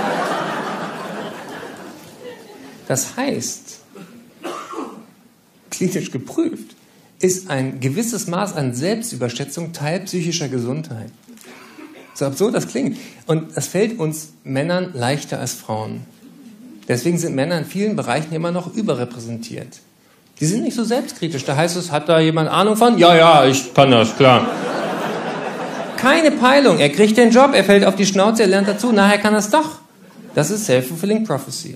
Das heißt, klinisch geprüft, ist ein gewisses Maß an Selbstüberschätzung Teil psychischer Gesundheit. So absurd das klingt. Und das fällt uns Männern leichter als Frauen. Deswegen sind Männer in vielen Bereichen immer noch überrepräsentiert. Die sind nicht so selbstkritisch. Da heißt es, hat da jemand Ahnung von? Ja, ja, ich kann das, klar. Keine Peilung. Er kriegt den Job, er fällt auf die Schnauze, er lernt dazu, nachher kann er es doch. Das ist Self-Fulfilling Prophecy.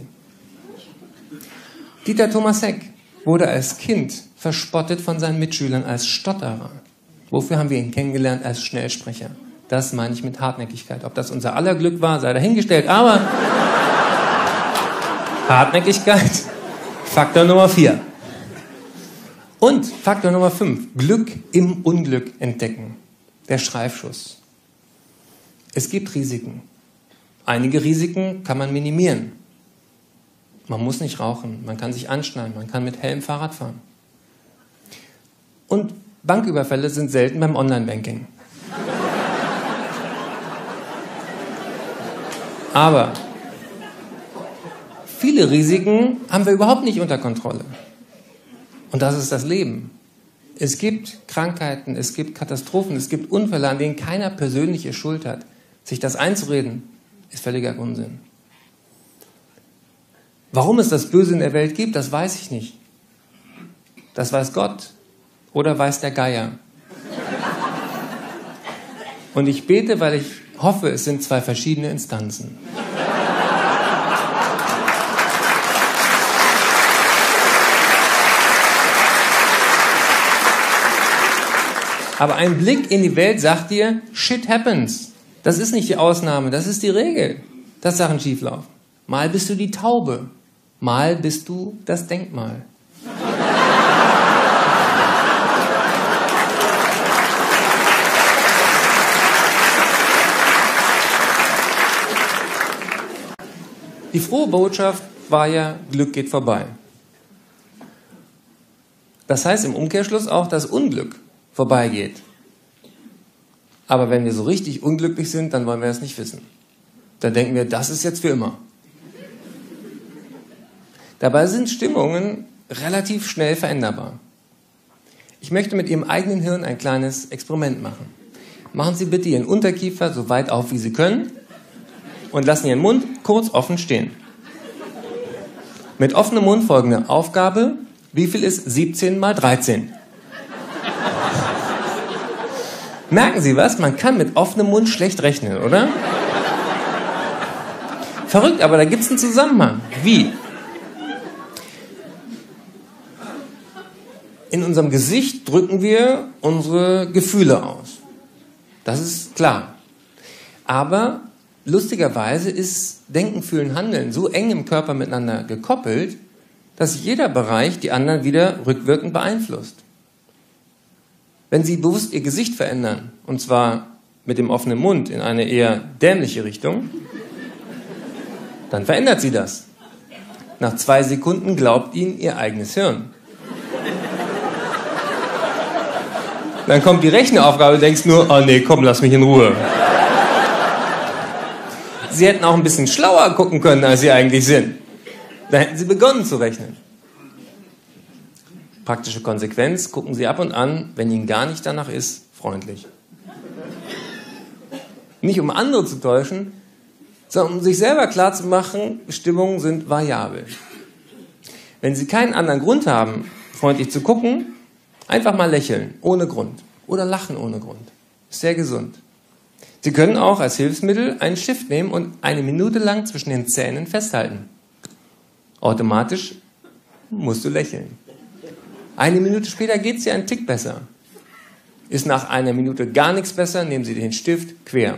Dieter Thomas Heck wurde als Kind verspottet von seinen Mitschülern als Stotterer. Wofür haben wir ihn kennengelernt? Als Schnellsprecher. Das meine ich mit Hartnäckigkeit. Ob das unser aller Glück war, sei dahingestellt, aber Hartnäckigkeit, Faktor Nummer vier. Und Faktor Nummer fünf, Glück im Unglück entdecken. Der Streifschuss. Es gibt Risiken. Einige Risiken kann man minimieren. Man muss nicht rauchen, man kann sich anschnallen, man kann mit Helm Fahrrad fahren. Und Banküberfälle sind selten beim Online-Banking. Aber viele Risiken haben wir überhaupt nicht unter Kontrolle. Und das ist das Leben. Es gibt Krankheiten, es gibt Katastrophen, es gibt Unfälle, an denen keiner persönliche Schuld hat. Sich das einzureden, ist völliger Unsinn. Warum es das Böse in der Welt gibt, das weiß ich nicht. Das weiß Gott oder weiß der Geier. Und ich bete, weil ich hoffe, es sind zwei verschiedene Instanzen. Aber ein Blick in die Welt sagt dir, shit happens. Das ist nicht die Ausnahme, das ist die Regel, dass Sachen schieflaufen. Mal bist du die Taube, mal bist du das Denkmal. Die frohe Botschaft war ja, Glück geht vorbei. Das heißt im Umkehrschluss auch, dass Unglück vorbeigeht. Aber wenn wir so richtig unglücklich sind, dann wollen wir das nicht wissen. Dann denken wir, das ist jetzt für immer. Dabei sind Stimmungen relativ schnell veränderbar. Ich möchte mit Ihrem eigenen Hirn ein kleines Experiment machen. Machen Sie bitte Ihren Unterkiefer so weit auf, wie Sie können und lassen Ihren Mund kurz offen stehen. Mit offenem Mund folgende Aufgabe. Wie viel ist siebzehn mal dreizehn? Merken Sie was? Man kann mit offenem Mund schlecht rechnen, oder? Verrückt, aber da gibt es einen Zusammenhang. Wie? In unserem Gesicht drücken wir unsere Gefühle aus. Das ist klar. Aber lustigerweise ist Denken, Fühlen, Handeln so eng im Körper miteinander gekoppelt, dass jeder Bereich die anderen wieder rückwirkend beeinflusst. Wenn Sie bewusst Ihr Gesicht verändern, und zwar mit dem offenen Mund in eine eher dämliche Richtung, dann verändert Sie das. Nach zwei Sekunden glaubt Ihnen Ihr eigenes Hirn. Dann kommt die Rechenaufgabe, du denkst nur, oh nee, komm, lass mich in Ruhe. Sie hätten auch ein bisschen schlauer gucken können, als Sie eigentlich sind. Da hätten Sie begonnen zu rechnen. Praktische Konsequenz, gucken Sie ab und an, wenn Ihnen gar nicht danach ist, freundlich. Nicht um andere zu täuschen, sondern um sich selber klarzumachen, Stimmungen sind variabel. Wenn Sie keinen anderen Grund haben, freundlich zu gucken, einfach mal lächeln, ohne Grund. Oder lachen ohne Grund. Ist sehr gesund. Sie können auch als Hilfsmittel einen Stift nehmen und eine Minute lang zwischen den Zähnen festhalten. Automatisch musst du lächeln. Eine Minute später geht es dir einen Tick besser. Ist nach einer Minute gar nichts besser, nehmen Sie den Stift quer.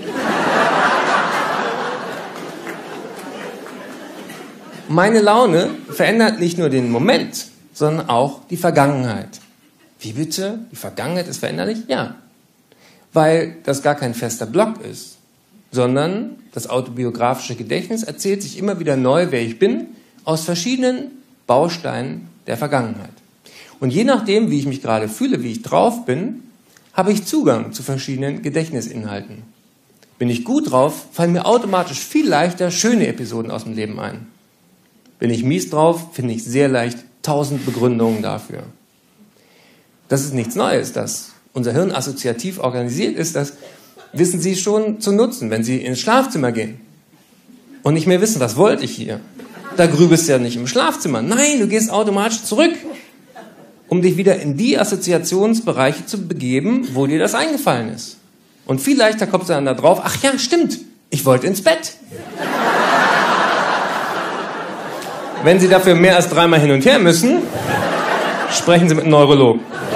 Meine Laune verändert nicht nur den Moment, sondern auch die Vergangenheit. Wie bitte? Die Vergangenheit ist veränderlich? Ja. Weil das gar kein fester Block ist, sondern das autobiografische Gedächtnis erzählt sich immer wieder neu, wer ich bin, aus verschiedenen Bausteinen der Vergangenheit. Und je nachdem, wie ich mich gerade fühle, wie ich drauf bin, habe ich Zugang zu verschiedenen Gedächtnisinhalten. Bin ich gut drauf, fallen mir automatisch viel leichter schöne Episoden aus dem Leben ein. Bin ich mies drauf, finde ich sehr leicht tausend Begründungen dafür. Das ist nichts Neues, dass unser Hirn assoziativ organisiert ist, das wissen Sie schon zu nutzen, wenn Sie ins Schlafzimmer gehen und nicht mehr wissen, was wollte ich hier. Da grübelst du ja nicht im Schlafzimmer. Nein, du gehst automatisch zurück, um dich wieder in die Assoziationsbereiche zu begeben, wo dir das eingefallen ist. Und viel leichter kommst du dann da drauf, ach ja, stimmt, ich wollte ins Bett. Wenn Sie dafür mehr als dreimal hin und her müssen, sprechen Sie mit einem Neurologen.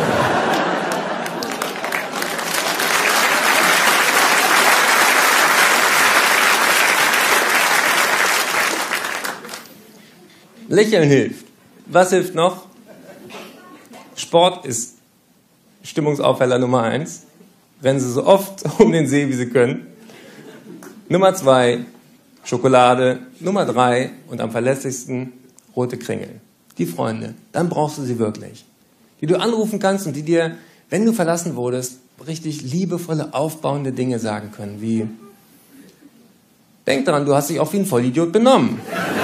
Lächeln hilft. Was hilft noch? Sport ist Stimmungsaufheller Nummer eins. Rennen Sie so oft um den See, wie Sie können. Nummer zwei, Schokolade. Nummer drei und am verlässlichsten, rote Kringel. Die Freunde, dann brauchst du sie wirklich. Die du anrufen kannst und die dir, wenn du verlassen wurdest, richtig liebevolle, aufbauende Dinge sagen können, wie: Denk daran, du hast dich auch wie ein Vollidiot benommen.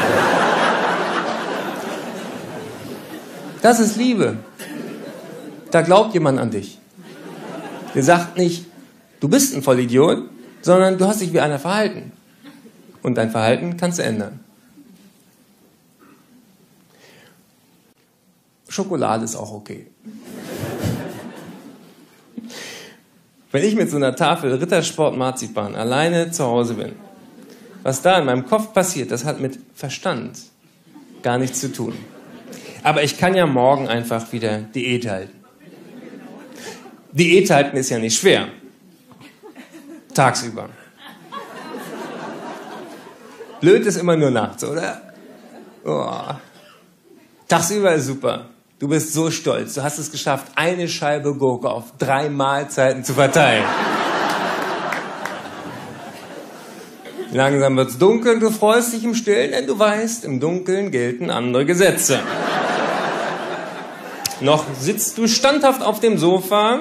Das ist Liebe. Da glaubt jemand an dich. Der sagt nicht, du bist ein Vollidiot, sondern du hast dich wie einer verhalten. Und dein Verhalten kannst du ändern. Schokolade ist auch okay. Wenn ich mit so einer Tafel Rittersport Marzipan alleine zu Hause bin, was da in meinem Kopf passiert, das hat mit Verstand gar nichts zu tun. Aber ich kann ja morgen einfach wieder Diät halten. Diät halten ist ja nicht schwer. Tagsüber. Blöd ist immer nur nachts, oder? Oh. Tagsüber ist super. Du bist so stolz. Du hast es geschafft, eine Scheibe Gurke auf drei Mahlzeiten zu verteilen. Langsam wird's dunkel, du freust dich im Stillen, denn du weißt, im Dunkeln gelten andere Gesetze. Noch sitzt du standhaft auf dem Sofa.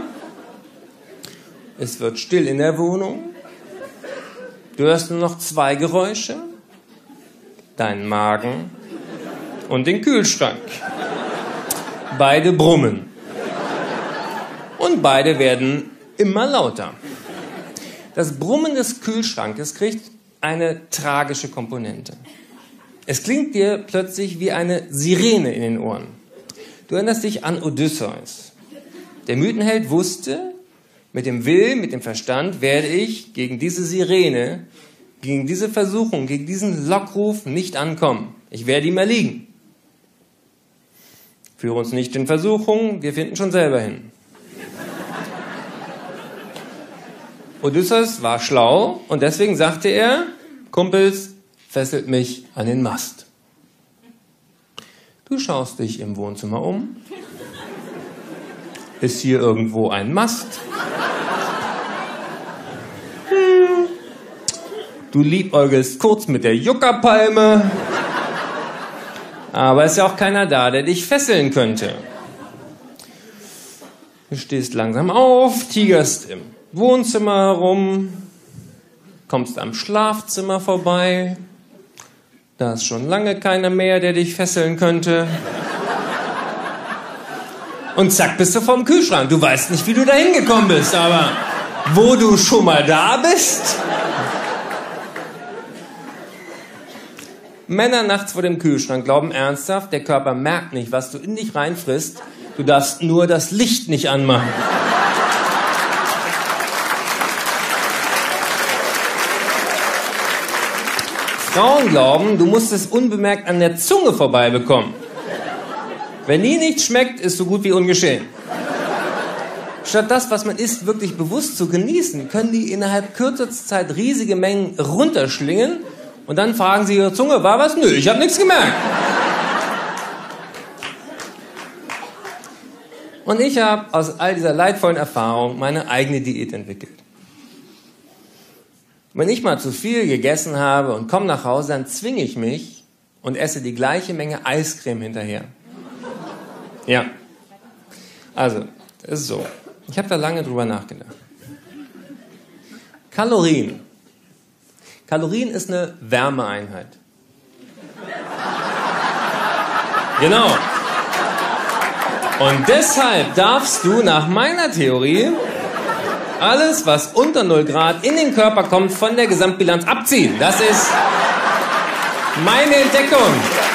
Es wird still in der Wohnung. Du hörst nur noch zwei Geräusche. Deinen Magen und den Kühlschrank. Beide brummen. Und beide werden immer lauter. Das Brummen des Kühlschrankes kriegt eine tragische Komponente. Es klingt dir plötzlich wie eine Sirene in den Ohren. Du erinnerst dich an Odysseus. Der Mythenheld wusste, mit dem Willen, mit dem Verstand werde ich gegen diese Sirene, gegen diese Versuchung, gegen diesen Lockruf nicht ankommen. Ich werde ihm erliegen. Führe uns nicht in Versuchung, wir finden schon selber hin. Odysseus war schlau und deswegen sagte er, Kumpels, fesselt mich an den Mast. Du schaust dich im Wohnzimmer um. Ist hier irgendwo ein Mast? Hm. Du liebäugelst kurz mit der Juckerpalme. Aber es ist ja auch keiner da, der dich fesseln könnte. Du stehst langsam auf, tigerst im Wohnzimmer herum, kommst am Schlafzimmer vorbei. Da ist schon lange keiner mehr, der dich fesseln könnte. Und zack, bist du vorm Kühlschrank. Du weißt nicht, wie du da hingekommen bist, aber wo du schon mal da bist. Männer nachts vor dem Kühlschrank glauben ernsthaft, der Körper merkt nicht, was du in dich reinfrisst. Du darfst nur das Licht nicht anmachen. Frauen glauben, du musst es unbemerkt an der Zunge vorbei bekommen. Wenn die nicht schmeckt, ist so gut wie ungeschehen. Statt das, was man isst, wirklich bewusst zu genießen, können die innerhalb kürzester Zeit riesige Mengen runterschlingen und dann fragen sie ihre Zunge, war was? Nö, ich habe nichts gemerkt. Und ich habe aus all dieser leidvollen Erfahrung meine eigene Diät entwickelt. Wenn ich mal zu viel gegessen habe und komme nach Hause, dann zwinge ich mich und esse die gleiche Menge Eiscreme hinterher. Ja. Also, es ist so. Ich habe da lange drüber nachgedacht. Kalorien. Kalorien ist eine Wärmeeinheit. Genau. Und deshalb darfst du nach meiner Theorie alles, was unter null Grad in den Körper kommt, von der Gesamtbilanz abziehen. Das ist meine Entdeckung.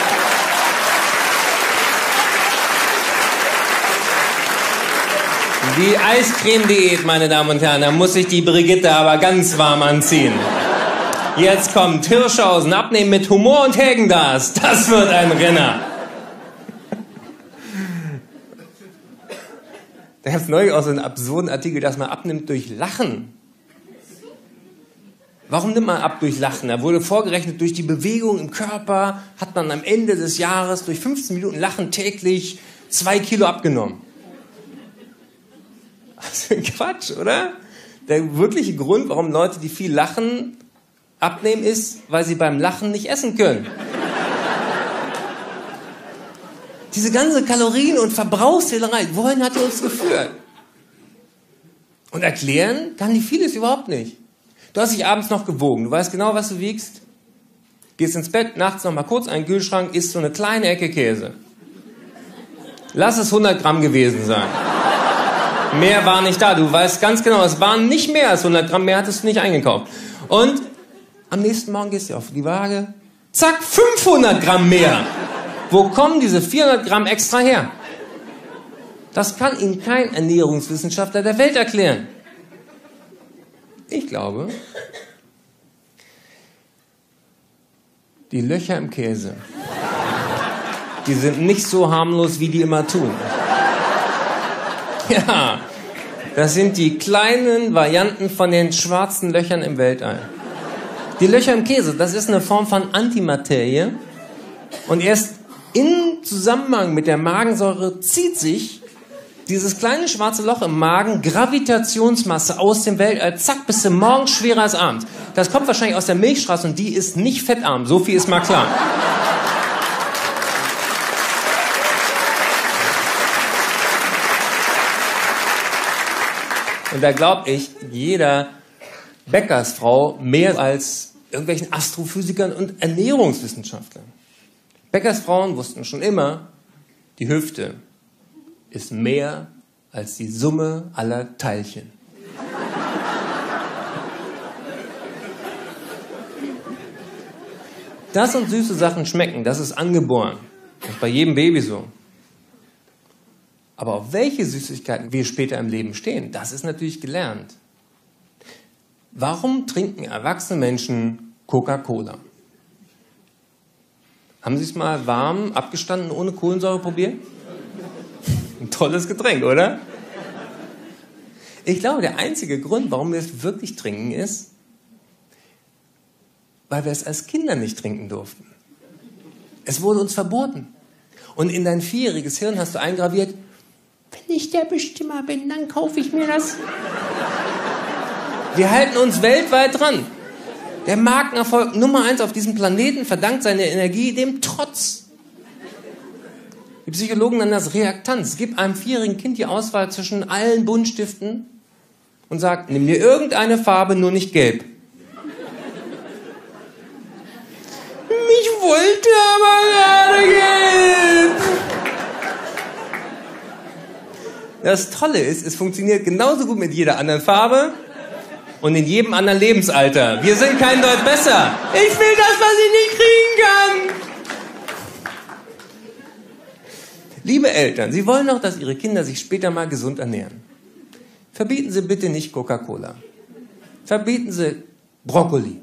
Die Eiscreme-Diät, meine Damen und Herren, da muss sich die Brigitte aber ganz warm anziehen. Jetzt kommt Hirschhausen, abnehmen mit Humor und Häagen-Dazs. Das wird ein Renner. Da gab es neulich auch so einen absurden Artikel, dass man abnimmt durch Lachen. Warum nimmt man ab durch Lachen? Da wurde vorgerechnet, durch die Bewegung im Körper hat man am Ende des Jahres durch fünfzehn Minuten Lachen täglich zwei Kilo abgenommen. Also Quatsch, oder? Der wirkliche Grund, warum Leute, die viel lachen, abnehmen, ist, weil sie beim Lachen nicht essen können. Diese ganze Kalorien- und Verbrauchszählerei, wohin hat die uns geführt? Und erklären kann die vieles überhaupt nicht. Du hast dich abends noch gewogen, du weißt genau, was du wiegst. Gehst ins Bett, nachts noch mal kurz einen Kühlschrank, isst so eine kleine Ecke Käse. Lass es hundert Gramm gewesen sein. Mehr war nicht da. Du weißt ganz genau, es waren nicht mehr als hundert Gramm, mehr hattest du nicht eingekauft. Und am nächsten Morgen gehst du auf die Waage, zack, fünfhundert Gramm mehr. Wo kommen diese vierhundert Gramm extra her? Das kann Ihnen kein Ernährungswissenschaftler der Welt erklären. Ich glaube, die Löcher im Käse, die sind nicht so harmlos, wie die immer tun. Ja, das sind die kleinen Varianten von den schwarzen Löchern im Weltall. Die Löcher im Käse, das ist eine Form von Antimaterie. Und erst in Zusammenhang mit der Magensäure zieht sich dieses kleine schwarze Loch im Magen Gravitationsmasse aus dem Weltall. Zack, bist du morgens schwerer als abends. Das kommt wahrscheinlich aus der Milchstraße und die ist nicht fettarm. So viel ist mal klar. Und da glaube ich, jeder Bäckersfrau mehr als irgendwelchen Astrophysikern und Ernährungswissenschaftlern. Bäckersfrauen wussten schon immer, die Hüfte ist mehr als die Summe aller Teilchen. Dass uns süße Sachen schmecken, das ist angeboren. Das ist bei jedem Baby so. Aber auf welche Süßigkeiten wir später im Leben stehen, das ist natürlich gelernt. Warum trinken erwachsene Menschen Coca-Cola? Haben Sie es mal warm, abgestanden, ohne Kohlensäure probiert? Ein tolles Getränk, oder? Ich glaube, der einzige Grund, warum wir es wirklich trinken, ist, weil wir es als Kinder nicht trinken durften. Es wurde uns verboten. Und in dein vierjähriges Hirn hast du eingraviert, wenn ich der Bestimmer bin, dann kaufe ich mir das. Wir halten uns weltweit dran. Der Markenerfolg Nummer eins auf diesem Planeten verdankt seine Energie dem Trotz. Die Psychologen nennen das Reaktanz. Gib einem vierjährigen Kind die Auswahl zwischen allen Buntstiften und sagt, nimm dir irgendeine Farbe, nur nicht gelb. Ich wollte aber gerade gelb. Das Tolle ist, es funktioniert genauso gut mit jeder anderen Farbe und in jedem anderen Lebensalter. Wir sind kein Deut besser. Ich will das, was ich nicht kriegen kann. Liebe Eltern, Sie wollen doch, dass Ihre Kinder sich später mal gesund ernähren. Verbieten Sie bitte nicht Coca-Cola. Verbieten Sie Brokkoli.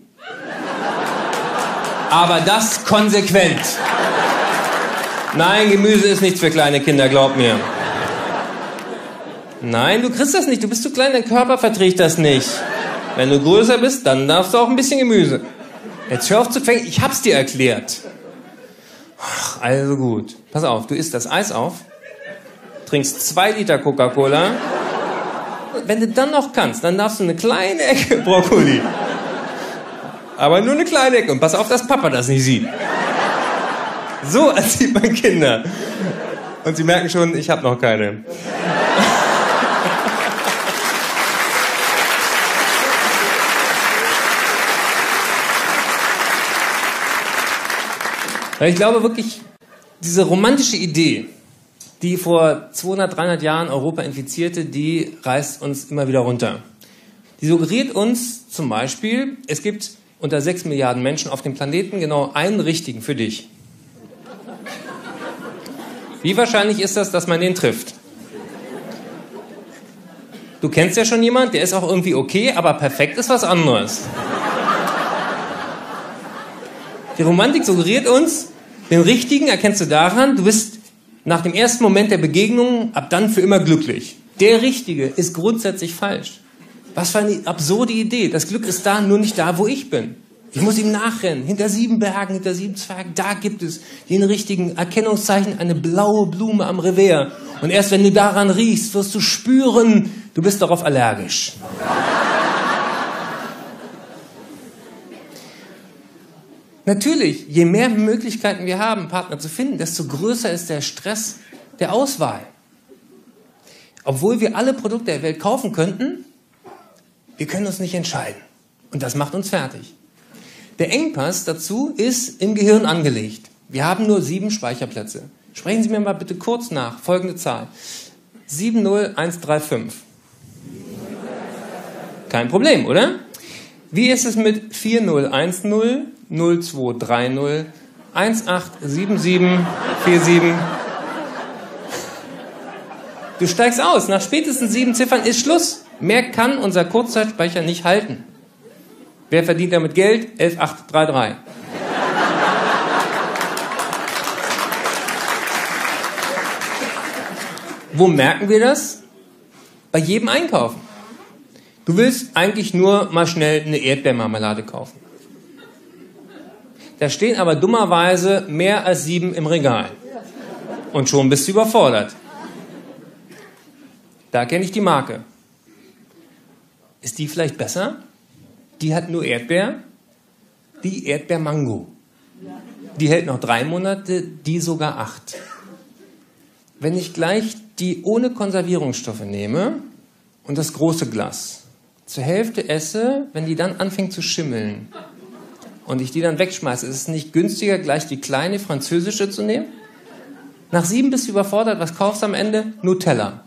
Aber das konsequent. Nein, Gemüse ist nichts für kleine Kinder, glaub mir. Nein, du kriegst das nicht. Du bist zu klein, dein Körper verträgt das nicht. Wenn du größer bist, dann darfst du auch ein bisschen Gemüse. Jetzt hör auf zu quengeln, ich hab's dir erklärt. Ach, also gut. Pass auf, du isst das Eis auf, trinkst zwei Liter Coca-Cola. Wenn du dann noch kannst, dann darfst du eine kleine Ecke Brokkoli. Aber nur eine kleine Ecke. Und pass auf, dass Papa das nicht sieht. So erzieht man Kinder. Und sie merken schon, ich habe noch keine. Ich glaube wirklich, diese romantische Idee, die vor zweihundert, dreihundert Jahren Europa infizierte, die reißt uns immer wieder runter. Die suggeriert uns zum Beispiel, es gibt unter sechs Milliarden Menschen auf dem Planeten genau einen richtigen für dich. Wie wahrscheinlich ist das, dass man den trifft? Du kennst ja schon jemanden, der ist auch irgendwie okay, aber perfekt ist was anderes. Die Romantik suggeriert uns, den Richtigen erkennst du daran, du bist nach dem ersten Moment der Begegnung ab dann für immer glücklich. Der Richtige ist grundsätzlich falsch. Was für eine absurde Idee. Das Glück ist da, nur nicht da, wo ich bin. Ich muss ihm nachrennen. Hinter sieben Bergen, hinter sieben Zwergen, da gibt es den richtigen Erkennungszeichen, eine blaue Blume am Revers. Und erst wenn du daran riechst, wirst du spüren, du bist darauf allergisch. Natürlich, je mehr Möglichkeiten wir haben, Partner zu finden, desto größer ist der Stress der Auswahl. Obwohl wir alle Produkte der Welt kaufen könnten, wir können uns nicht entscheiden. Und das macht uns fertig. Der Engpass dazu ist im Gehirn angelegt. Wir haben nur sieben Speicherplätze. Sprechen Sie mir mal bitte kurz nach. Folgende Zahl. sieben null eins drei fünf. Kein Problem, oder? Wie ist es mit vier null eins null null zwei drei null eins acht sieben sieben vier sieben? Du steigst aus. Nach spätestens sieben Ziffern ist Schluss. Mehr kann unser Kurzzeitspeicher nicht halten. Wer verdient damit Geld? elf acht drei drei. Wo merken wir das? Bei jedem Einkaufen. Du willst eigentlich nur mal schnell eine Erdbeermarmelade kaufen. Da stehen aber dummerweise mehr als sieben im Regal. Und schon bist du überfordert. Da kenne ich die Marke. Ist die vielleicht besser? Die hat nur Erdbeer. Die Erdbeer-Mango. Die hält noch drei Monate, die sogar acht. Wenn ich gleich die ohne Konservierungsstoffe nehme und das große Glas zur Hälfte esse, wenn die dann anfängt zu schimmeln und ich die dann wegschmeiße, ist es nicht günstiger, gleich die kleine französische zu nehmen? Nach sieben bist du überfordert. Was kaufst du am Ende? Nutella.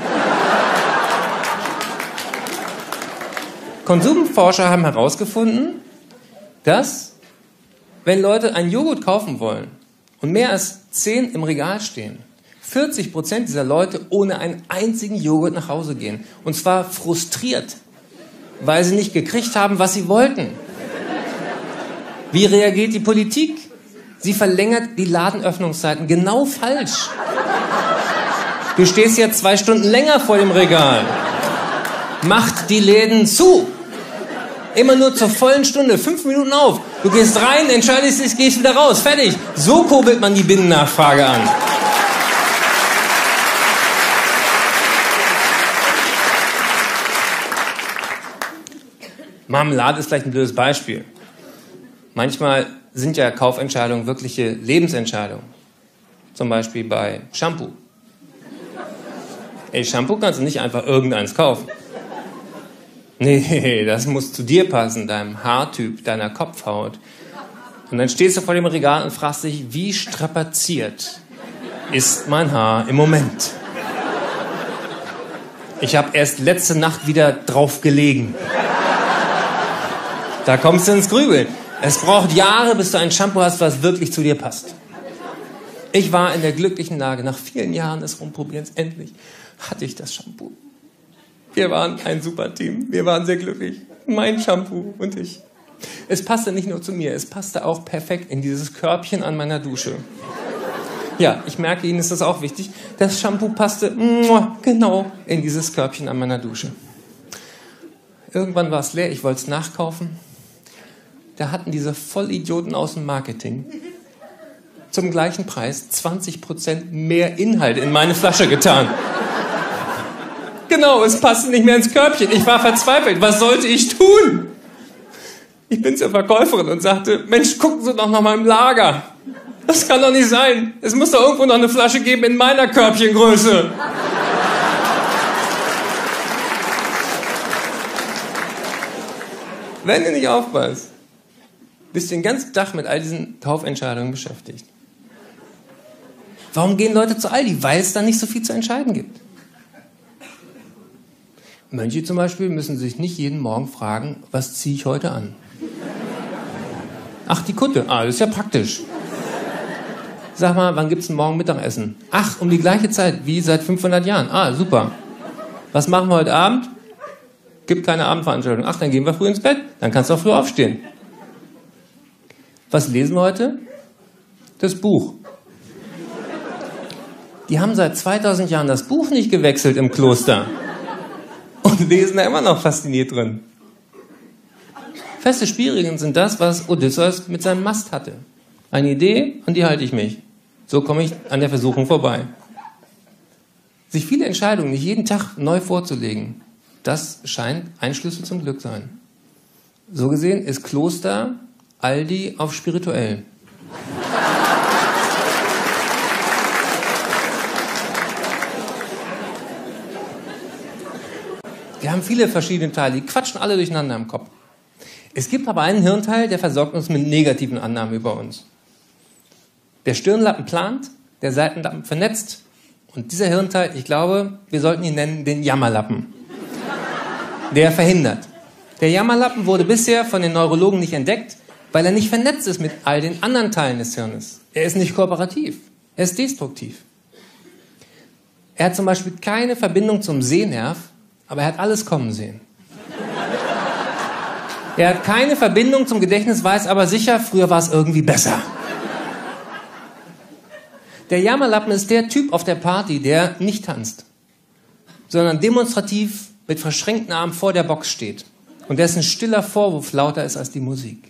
Konsumforscher haben herausgefunden, dass, wenn Leute einen Joghurt kaufen wollen und mehr als zehn im Regal stehen, vierzig Prozent dieser Leute ohne einen einzigen Joghurt nach Hause gehen. Und zwar frustriert, weil sie nicht gekriegt haben, was sie wollten. Wie reagiert die Politik? Sie verlängert die Ladenöffnungszeiten genau falsch. Du stehst jetzt zwei Stunden länger vor dem Regal. Macht die Läden zu. Immer nur zur vollen Stunde, fünf Minuten auf. Du gehst rein, entscheidest dich, gehst wieder raus. Fertig. So kurbelt man die Binnennachfrage an. Marmelade ist vielleicht ein blödes Beispiel. Manchmal sind ja Kaufentscheidungen wirkliche Lebensentscheidungen. Zum Beispiel bei Shampoo. Ey, Shampoo kannst du nicht einfach irgendeins kaufen. Nee, das muss zu dir passen, deinem Haartyp, deiner Kopfhaut. Und dann stehst du vor dem Regal und fragst dich, wie strapaziert ist mein Haar im Moment? Ich habe erst letzte Nacht wieder drauf gelegen. Da kommst du ins Grübeln. Es braucht Jahre, bis du ein Shampoo hast, was wirklich zu dir passt. Ich war in der glücklichen Lage, nach vielen Jahren des Rumprobierens, endlich hatte ich das Shampoo. Wir waren ein super Team. Wir waren sehr glücklich. Mein Shampoo und ich. Es passte nicht nur zu mir, es passte auch perfekt in dieses Körbchen an meiner Dusche. Ja, ich merke, Ihnen ist das auch wichtig. Das Shampoo passte muah, genau in dieses Körbchen an meiner Dusche. Irgendwann war es leer, ich wollte es nachkaufen. Da hatten diese Vollidioten aus dem Marketing zum gleichen Preis zwanzig Prozent mehr Inhalt in meine Flasche getan. Genau, es passte nicht mehr ins Körbchen. Ich war verzweifelt. Was sollte ich tun? Ich bin zur Verkäuferin und sagte, Mensch, gucken Sie doch noch mal im Lager. Das kann doch nicht sein. Es muss doch irgendwo noch eine Flasche geben in meiner Körbchengröße. Wenn du nicht aufpasst, bist du den ganzen Tag mit all diesen Kaufentscheidungen beschäftigt. Warum gehen Leute zu Aldi? Weil es da nicht so viel zu entscheiden gibt. Mönche zum Beispiel müssen sich nicht jeden Morgen fragen, was ziehe ich heute an? Ach, die Kutte. Ah, das ist ja praktisch. Sag mal, wann gibt's denn morgen Mittagessen? Ach, um die gleiche Zeit wie seit fünfhundert Jahren. Ah, super. Was machen wir heute Abend? Gibt keine Abendveranstaltung. Ach, dann gehen wir früh ins Bett. Dann kannst du auch früh aufstehen. Was lesen wir heute? Das Buch. Die haben seit zweitausend Jahren das Buch nicht gewechselt im Kloster. Und lesen da immer noch fasziniert drin. Feste Spielregeln sind das, was Odysseus mit seinem Mast hatte. Eine Idee, an die halte ich mich. So komme ich an der Versuchung vorbei. Sich viele Entscheidungen nicht jeden Tag neu vorzulegen, das scheint ein Schlüssel zum Glück sein. So gesehen ist Kloster Aldi auf spirituell. Wir haben viele verschiedene Teile, die quatschen alle durcheinander im Kopf. Es gibt aber einen Hirnteil, der versorgt uns mit negativen Annahmen über uns. Der Stirnlappen plant, der Seitenlappen vernetzt. Und dieser Hirnteil, ich glaube, wir sollten ihn nennen den Jammerlappen. Der verhindert. Der Jammerlappen wurde bisher von den Neurologen nicht entdeckt, weil er nicht vernetzt ist mit all den anderen Teilen des Hirnes. Er ist nicht kooperativ, er ist destruktiv. Er hat zum Beispiel keine Verbindung zum Sehnerv, aber er hat alles kommen sehen. Er hat keine Verbindung zum Gedächtnis, weiß aber sicher, früher war es irgendwie besser. Der Jammerlappen ist der Typ auf der Party, der nicht tanzt, sondern demonstrativ mit verschränkten Armen vor der Box steht und dessen stiller Vorwurf lauter ist als die Musik.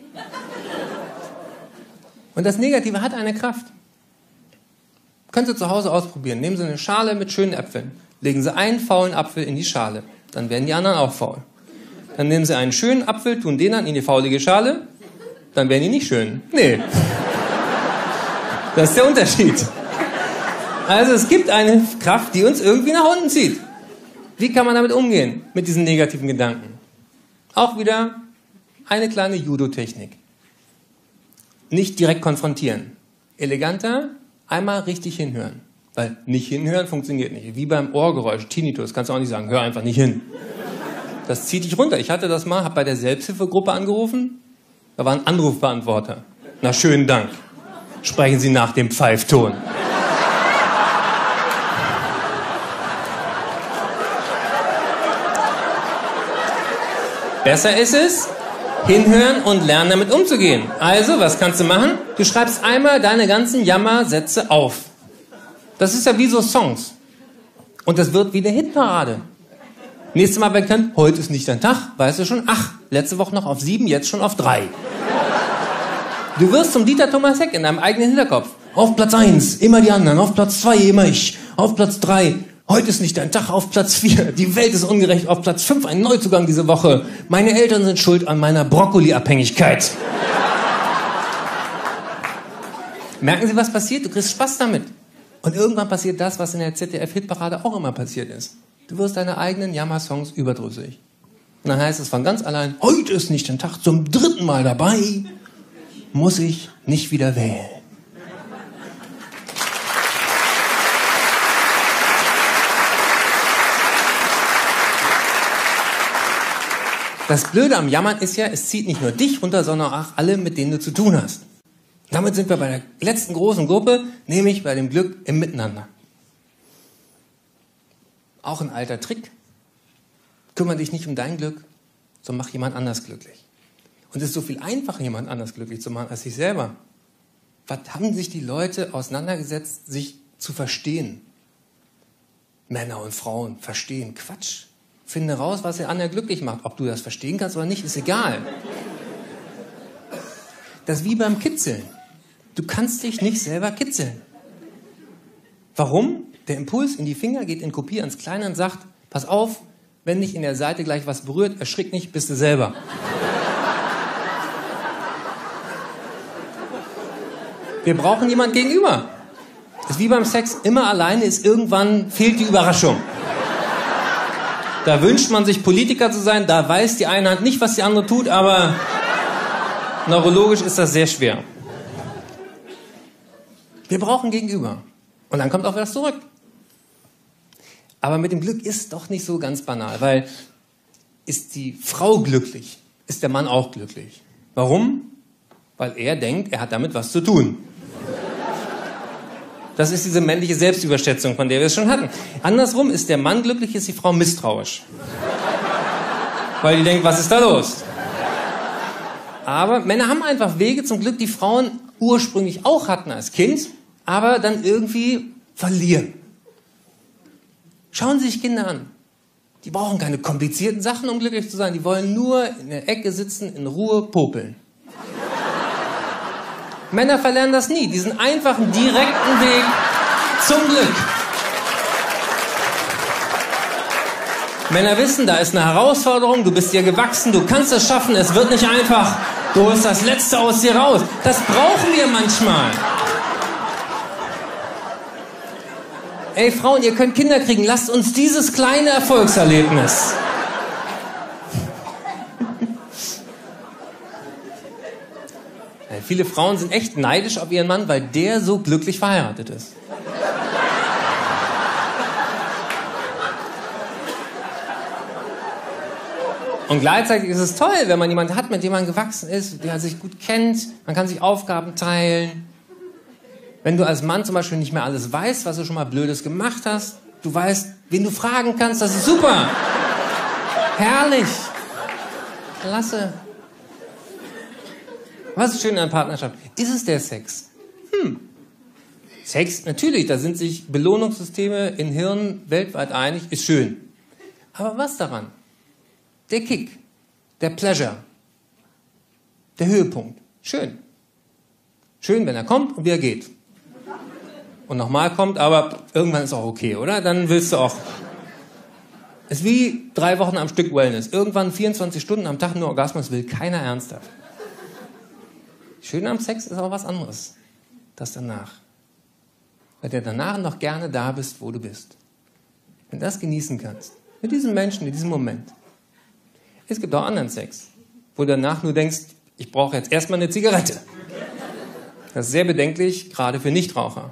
Und das Negative hat eine Kraft. Können Sie zu Hause ausprobieren. Nehmen Sie eine Schale mit schönen Äpfeln. Legen Sie einen faulen Apfel in die Schale. Dann werden die anderen auch faul. Dann nehmen Sie einen schönen Apfel, tun den dann in die faulige Schale. Dann werden die nicht schön. Nee. Das ist der Unterschied. Also es gibt eine Kraft, die uns irgendwie nach unten zieht. Wie kann man damit umgehen, mit diesen negativen Gedanken? Auch wieder eine kleine Judo-Technik. Nicht direkt konfrontieren. Eleganter, einmal richtig hinhören. Weil nicht hinhören funktioniert nicht. Wie beim Ohrgeräusch, Tinnitus, kannst du auch nicht sagen, hör einfach nicht hin. Das zieht dich runter. Ich hatte das mal, habe bei der Selbsthilfegruppe angerufen, da war ein Anrufbeantworter. Na, schönen Dank. Sprechen Sie nach dem Pfeifton. Besser ist es, hinhören und lernen, damit umzugehen. Also, was kannst du machen? Du schreibst einmal deine ganzen Jammersätze auf. Das ist ja wie so Songs. Und das wird wie eine Hitparade. Nächstes Mal, wenn ihr könnt, heute ist nicht dein Tag, weißt du schon, ach, letzte Woche noch auf sieben, jetzt schon auf drei. Du wirst zum Dieter Thomas Heck in deinem eigenen Hinterkopf. Auf Platz eins, immer die anderen, auf Platz zwei, immer ich, auf Platz drei, heute ist nicht dein Tag, auf Platz vier, die Welt ist ungerecht, auf Platz fünf, ein Neuzugang diese Woche, meine Eltern sind schuld an meiner Brokkoli-Abhängigkeit. Merken Sie, was passiert? Du kriegst Spaß damit. Und irgendwann passiert das, was in der Z D F-Hitparade auch immer passiert ist. Du wirst deine eigenen Jammer-Songs überdrüssig. Und dann heißt es von ganz allein, heute ist nicht dein Tag, zum dritten Mal dabei, muss ich nicht wieder wählen. Das Blöde am Jammern ist ja, es zieht nicht nur dich runter, sondern auch alle, mit denen du zu tun hast. Damit sind wir bei der letzten großen Gruppe, nämlich bei dem Glück im Miteinander. Auch ein alter Trick. Kümmere dich nicht um dein Glück, sondern mach jemand anders glücklich. Und es ist so viel einfacher, jemand anders glücklich zu machen, als sich selber. Was haben sich die Leute auseinandergesetzt, sich zu verstehen? Männer und Frauen verstehen. Quatsch. Finde raus, was den anderen glücklich macht. Ob du das verstehen kannst oder nicht, ist egal. Das ist wie beim Kitzeln. Du kannst dich nicht selber kitzeln. Warum? Der Impuls in die Finger geht in Kopie ans Kleine und sagt, pass auf, wenn dich in der Seite gleich was berührt, erschrick nicht, bist du selber. Wir brauchen jemand gegenüber. Das ist wie beim Sex, immer alleine ist irgendwann, fehlt die Überraschung. Da wünscht man sich Politiker zu sein, da weiß die eine Hand nicht, was die andere tut, aber neurologisch ist das sehr schwer. Wir brauchen Gegenüber. Und dann kommt auch was zurück. Aber mit dem Glück ist doch nicht so ganz banal, weil ist die Frau glücklich, ist der Mann auch glücklich. Warum? Weil er denkt, er hat damit was zu tun. Das ist diese männliche Selbstüberschätzung, von der wir es schon hatten. Andersrum ist der Mann glücklich, ist die Frau misstrauisch. Weil die denkt, was ist da los? Aber Männer haben einfach Wege zum Glück, die Frauen ursprünglich auch hatten als Kind, aber dann irgendwie verlieren. Schauen Sie sich Kinder an. Die brauchen keine komplizierten Sachen, um glücklich zu sein. Die wollen nur in der Ecke sitzen, in Ruhe popeln. Männer verlernen das nie, diesen einfachen, direkten Weg zum Glück. Männer wissen, da ist eine Herausforderung, du bist dir gewachsen, du kannst es schaffen, es wird nicht einfach. Du holst das Letzte aus dir raus. Das brauchen wir manchmal. Ey Frauen, ihr könnt Kinder kriegen, lasst uns dieses kleine Erfolgserlebnis. Viele Frauen sind echt neidisch auf ihren Mann, weil der so glücklich verheiratet ist. Und gleichzeitig ist es toll, wenn man jemanden hat, mit dem man gewachsen ist, der sich gut kennt, man kann sich Aufgaben teilen. Wenn du als Mann zum Beispiel nicht mehr alles weißt, was du schon mal Blödes gemacht hast, du weißt, wen du fragen kannst, das ist super. Herrlich. Klasse. Was ist schön an Partnerschaft? Ist es der Sex? Hm. Sex, natürlich, da sind sich Belohnungssysteme in Hirnen weltweit einig, ist schön. Aber was daran? Der Kick, der Pleasure, der Höhepunkt. Schön. Schön, wenn er kommt und wie er geht. Und nochmal kommt, aber irgendwann ist auch okay, oder? Dann willst du auch. Ist wie drei Wochen am Stück Wellness. Irgendwann vierundzwanzig Stunden am Tag nur Orgasmus, will keiner ernsthaft. Schön am Sex ist auch was anderes. Das danach. Weil du danach noch gerne da bist, wo du bist. Wenn du das genießen kannst. Mit diesem Menschen, in diesem Moment. Es gibt auch anderen Sex. Wo du danach nur denkst, ich brauche jetzt erstmal eine Zigarette. Das ist sehr bedenklich, gerade für Nichtraucher.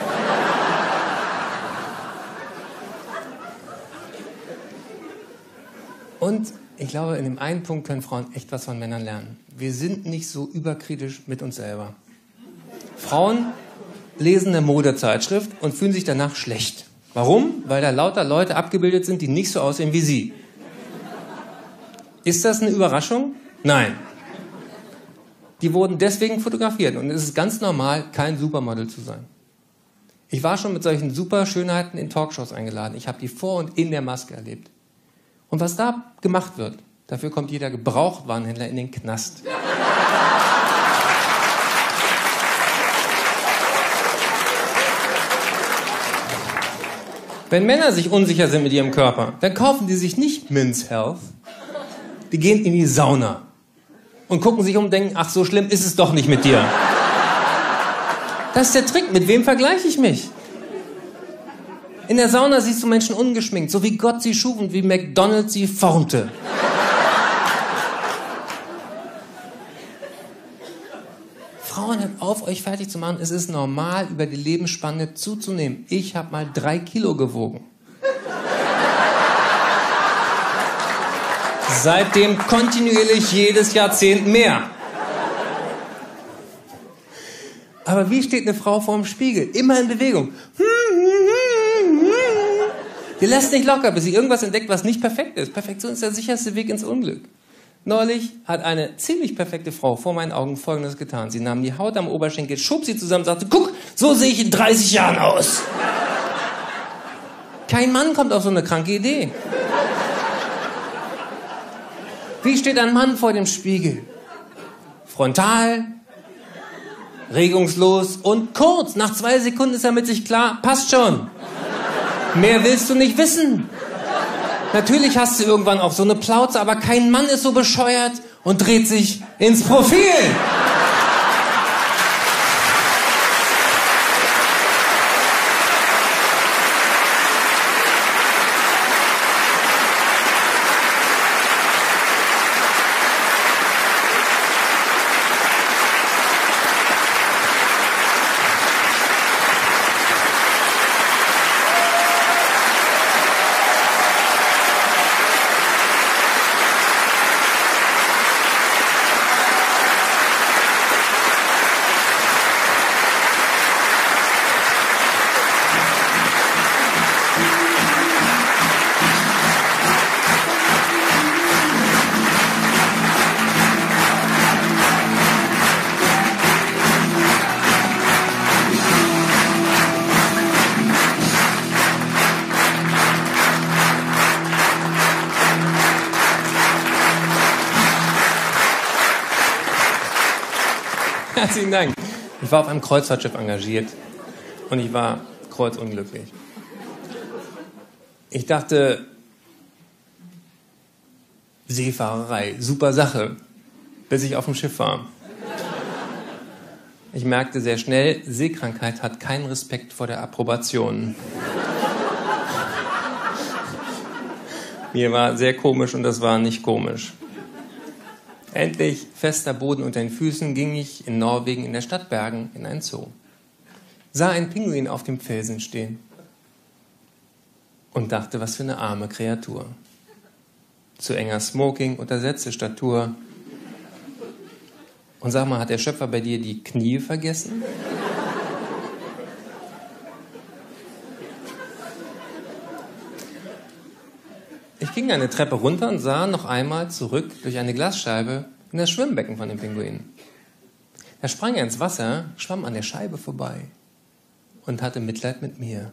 Und ich glaube, in dem einen Punkt können Frauen echt was von Männern lernen. Wir sind nicht so überkritisch mit uns selber. Frauen lesen eine Modezeitschrift und fühlen sich danach schlecht. Warum? Weil da lauter Leute abgebildet sind, die nicht so aussehen wie sie. Ist das eine Überraschung? Nein. Die wurden deswegen fotografiert und es ist ganz normal, kein Supermodel zu sein. Ich war schon mit solchen Superschönheiten in Talkshows eingeladen. Ich habe die vor und in der Maske erlebt. Und was da gemacht wird, dafür kommt jeder Gebrauchtwarenhändler in den Knast. Wenn Männer sich unsicher sind mit ihrem Körper, dann kaufen die sich nicht Men's Health. Die gehen in die Sauna und gucken sich um und denken, ach, so schlimm ist es doch nicht mit dir. Das ist der Trick. Mit wem vergleiche ich mich? In der Sauna siehst du Menschen ungeschminkt, so wie Gott sie schuf und wie McDonald's sie formte. Frauen, hört auf, euch fertig zu machen. Es ist normal, über die Lebensspanne zuzunehmen. Ich habe mal drei Kilo gewogen. Seitdem kontinuierlich jedes Jahrzehnt mehr. Aber wie steht eine Frau vorm Spiegel? Immer in Bewegung. Die lässt nicht locker, bis sie irgendwas entdeckt, was nicht perfekt ist. Perfektion ist der sicherste Weg ins Unglück. Neulich hat eine ziemlich perfekte Frau vor meinen Augen Folgendes getan. Sie nahm die Haut am Oberschenkel, schob sie zusammen und sagte, guck, so sehe ich in dreißig Jahren aus. Kein Mann kommt auf so eine kranke Idee. Wie steht ein Mann vor dem Spiegel? Frontal, regungslos und kurz. Nach zwei Sekunden ist er mit sich klar, passt schon. Mehr willst du nicht wissen. Natürlich hast du irgendwann auch so eine Plauze, aber kein Mann ist so bescheuert und dreht sich ins Profil. Herzlichen Dank. Ich war auf einem Kreuzfahrtschiff engagiert und ich war kreuzunglücklich. Ich dachte, Seefahrerei, super Sache, bis ich auf dem Schiff war. Ich merkte sehr schnell, Seekrankheit hat keinen Respekt vor der Approbation. Mir war sehr komisch und das war nicht komisch. Endlich fester Boden unter den Füßen ging ich in Norwegen in der Stadt Bergen in ein Zoo. Sah einen Pinguin auf dem Felsen stehen und dachte, was für eine arme Kreatur. Zu enger Smoking, untersetzte Statur. Und sag mal, hat der Schöpfer bei dir die Knie vergessen? Ich ging eine Treppe runter und sah noch einmal zurück durch eine Glasscheibe in das Schwimmbecken von dem Pinguin. Er sprang ins Wasser, schwamm an der Scheibe vorbei und hatte Mitleid mit mir.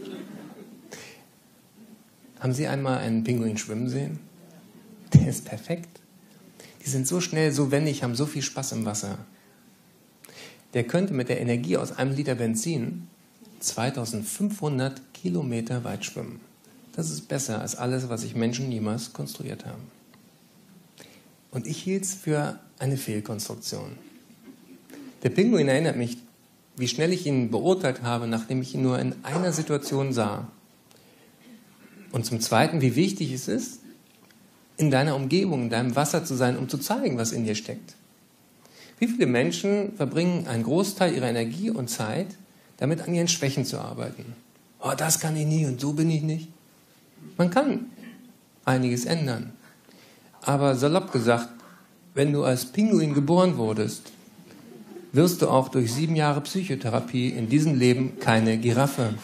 Haben Sie einmal einen Pinguin schwimmen sehen? Der ist perfekt. Die sind so schnell, so wendig, haben so viel Spaß im Wasser. Der könnte mit der Energie aus einem Liter Benzin zweitausendfünfhundert Kilometer weit schwimmen. Das ist besser als alles, was sich Menschen niemals konstruiert haben. Und ich hielt es für eine Fehlkonstruktion. Der Pinguin erinnert mich, wie schnell ich ihn beurteilt habe, nachdem ich ihn nur in einer Situation sah. Und zum Zweiten, wie wichtig es ist, in deiner Umgebung, in deinem Wasser zu sein, um zu zeigen, was in dir steckt. Wie viele Menschen verbringen einen Großteil ihrer Energie und Zeit, damit an ihren Schwächen zu arbeiten? Oh, das kann ich nie und so bin ich nicht. Man kann einiges ändern. Aber salopp gesagt, wenn du als Pinguin geboren wurdest, wirst du auch durch sieben Jahre Psychotherapie in diesem Leben keine Giraffe.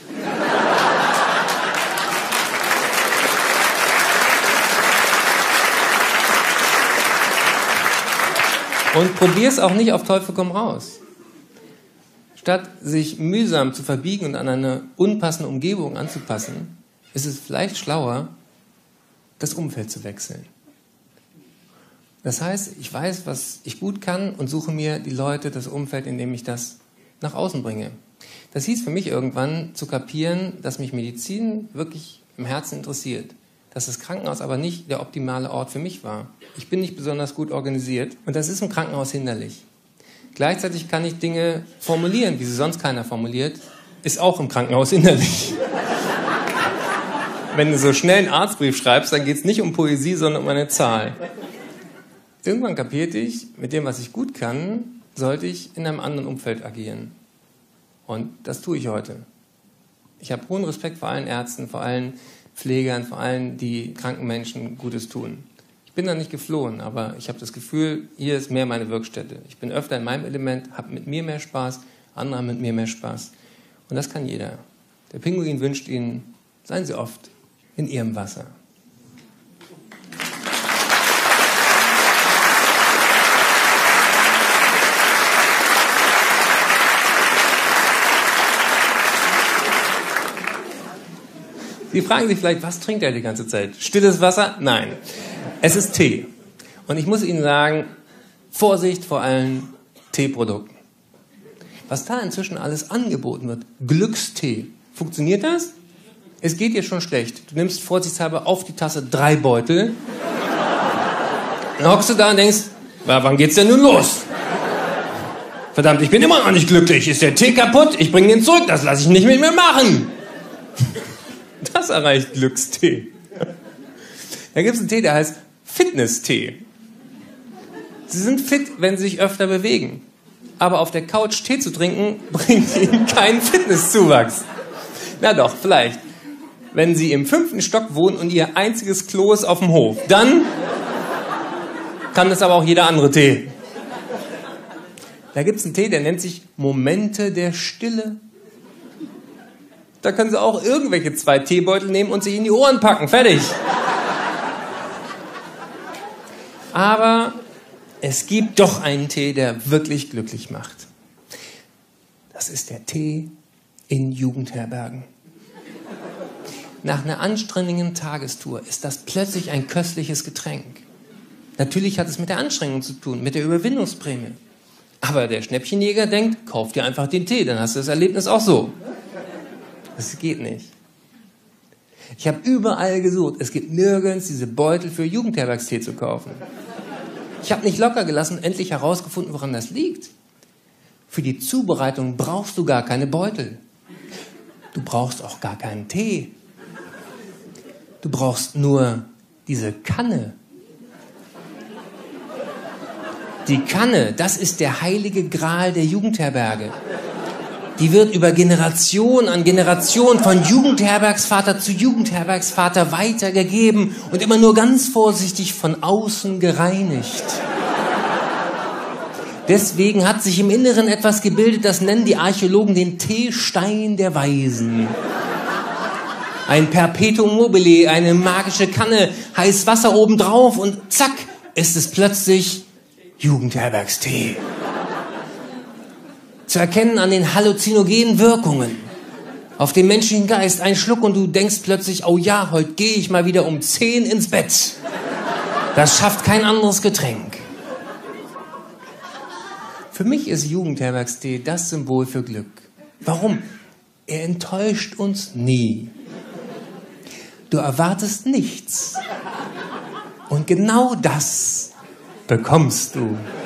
Und probier es auch nicht auf Teufel komm raus. Statt sich mühsam zu verbiegen und an eine unpassende Umgebung anzupassen, ist es vielleicht schlauer, das Umfeld zu wechseln. Das heißt, ich weiß, was ich gut kann und suche mir die Leute, das Umfeld, in dem ich das nach außen bringe. Das hieß für mich irgendwann zu kapieren, dass mich Medizin wirklich im Herzen interessiert. Dass das Krankenhaus aber nicht der optimale Ort für mich war. Ich bin nicht besonders gut organisiert und das ist im Krankenhaus hinderlich. Gleichzeitig kann ich Dinge formulieren, wie sie sonst keiner formuliert, ist auch im Krankenhaus hinderlich. Wenn du so schnell einen Arztbrief schreibst, dann geht es nicht um Poesie, sondern um eine Zahl. Irgendwann kapierte ich, mit dem, was ich gut kann, sollte ich in einem anderen Umfeld agieren. Und das tue ich heute. Ich habe hohen Respekt vor allen Ärzten, vor allen Pflegern, vor allen, die kranken Menschen Gutes tun. Ich bin da nicht geflohen, aber ich habe das Gefühl, hier ist mehr meine Wirkstätte. Ich bin öfter in meinem Element, habe mit mir mehr Spaß, andere haben mit mir mehr Spaß. Und das kann jeder. Der Pinguin wünscht Ihnen, seien Sie oft in Ihrem Wasser. Sie fragen sich vielleicht, was trinkt er die ganze Zeit? Stilles Wasser? Nein. Es ist Tee. Und ich muss Ihnen sagen, Vorsicht vor allen Teeprodukten. Was da inzwischen alles angeboten wird, Glückstee. Funktioniert das? Es geht dir schon schlecht. Du nimmst vorsichtshalber auf die Tasse drei Beutel. Dann hockst du da und denkst, wann geht's denn nun los? Verdammt, ich bin immer noch nicht glücklich. Ist der Tee kaputt? Ich bringe den zurück. Das lasse ich nicht mit mir machen. Das erreicht Glückstee. Da gibt es einen Tee, der heißt Fitness-Tee. Sie sind fit, wenn sie sich öfter bewegen. Aber auf der Couch Tee zu trinken, bringt ihnen keinen Fitnesszuwachs. Na doch, vielleicht. Wenn sie im fünften Stock wohnen und ihr einziges Klo ist auf dem Hof, dann kann das aber auch jeder andere Tee. Da gibt es einen Tee, der nennt sich Momente der Stille. Da können Sie auch irgendwelche zwei Teebeutel nehmen und sich in die Ohren packen. Fertig. Aber es gibt doch einen Tee, der wirklich glücklich macht. Das ist der Tee in Jugendherbergen. Nach einer anstrengenden Tagestour ist das plötzlich ein köstliches Getränk. Natürlich hat es mit der Anstrengung zu tun, mit der Überwindungsprämie. Aber der Schnäppchenjäger denkt, kauf dir einfach den Tee, dann hast du das Erlebnis auch so. Das geht nicht. Ich habe überall gesucht. Es gibt nirgends diese Beutel für Jugendherbergstee zu kaufen. Ich habe nicht locker gelassen, endlich herausgefunden, woran das liegt. Für die Zubereitung brauchst du gar keine Beutel. Du brauchst auch gar keinen Tee. Du brauchst nur diese Kanne. Die Kanne, das ist der heilige Gral der Jugendherberge. Die wird über Generation an Generation von Jugendherbergsvater zu Jugendherbergsvater weitergegeben und immer nur ganz vorsichtig von außen gereinigt. Deswegen hat sich im Inneren etwas gebildet, das nennen die Archäologen den Teestein der Weisen. Ein Perpetuum mobile, eine magische Kanne, heiß Wasser obendrauf und zack, ist es plötzlich Jugendherbergstee. Zu erkennen an den halluzinogenen Wirkungen auf den menschlichen Geist. Ein Schluck und du denkst plötzlich, oh ja, heute gehe ich mal wieder um zehn ins Bett. Das schafft kein anderes Getränk. Für mich ist Jugendherbergstee das Symbol für Glück. Warum? Er enttäuscht uns nie. Du erwartest nichts. Und genau das bekommst du.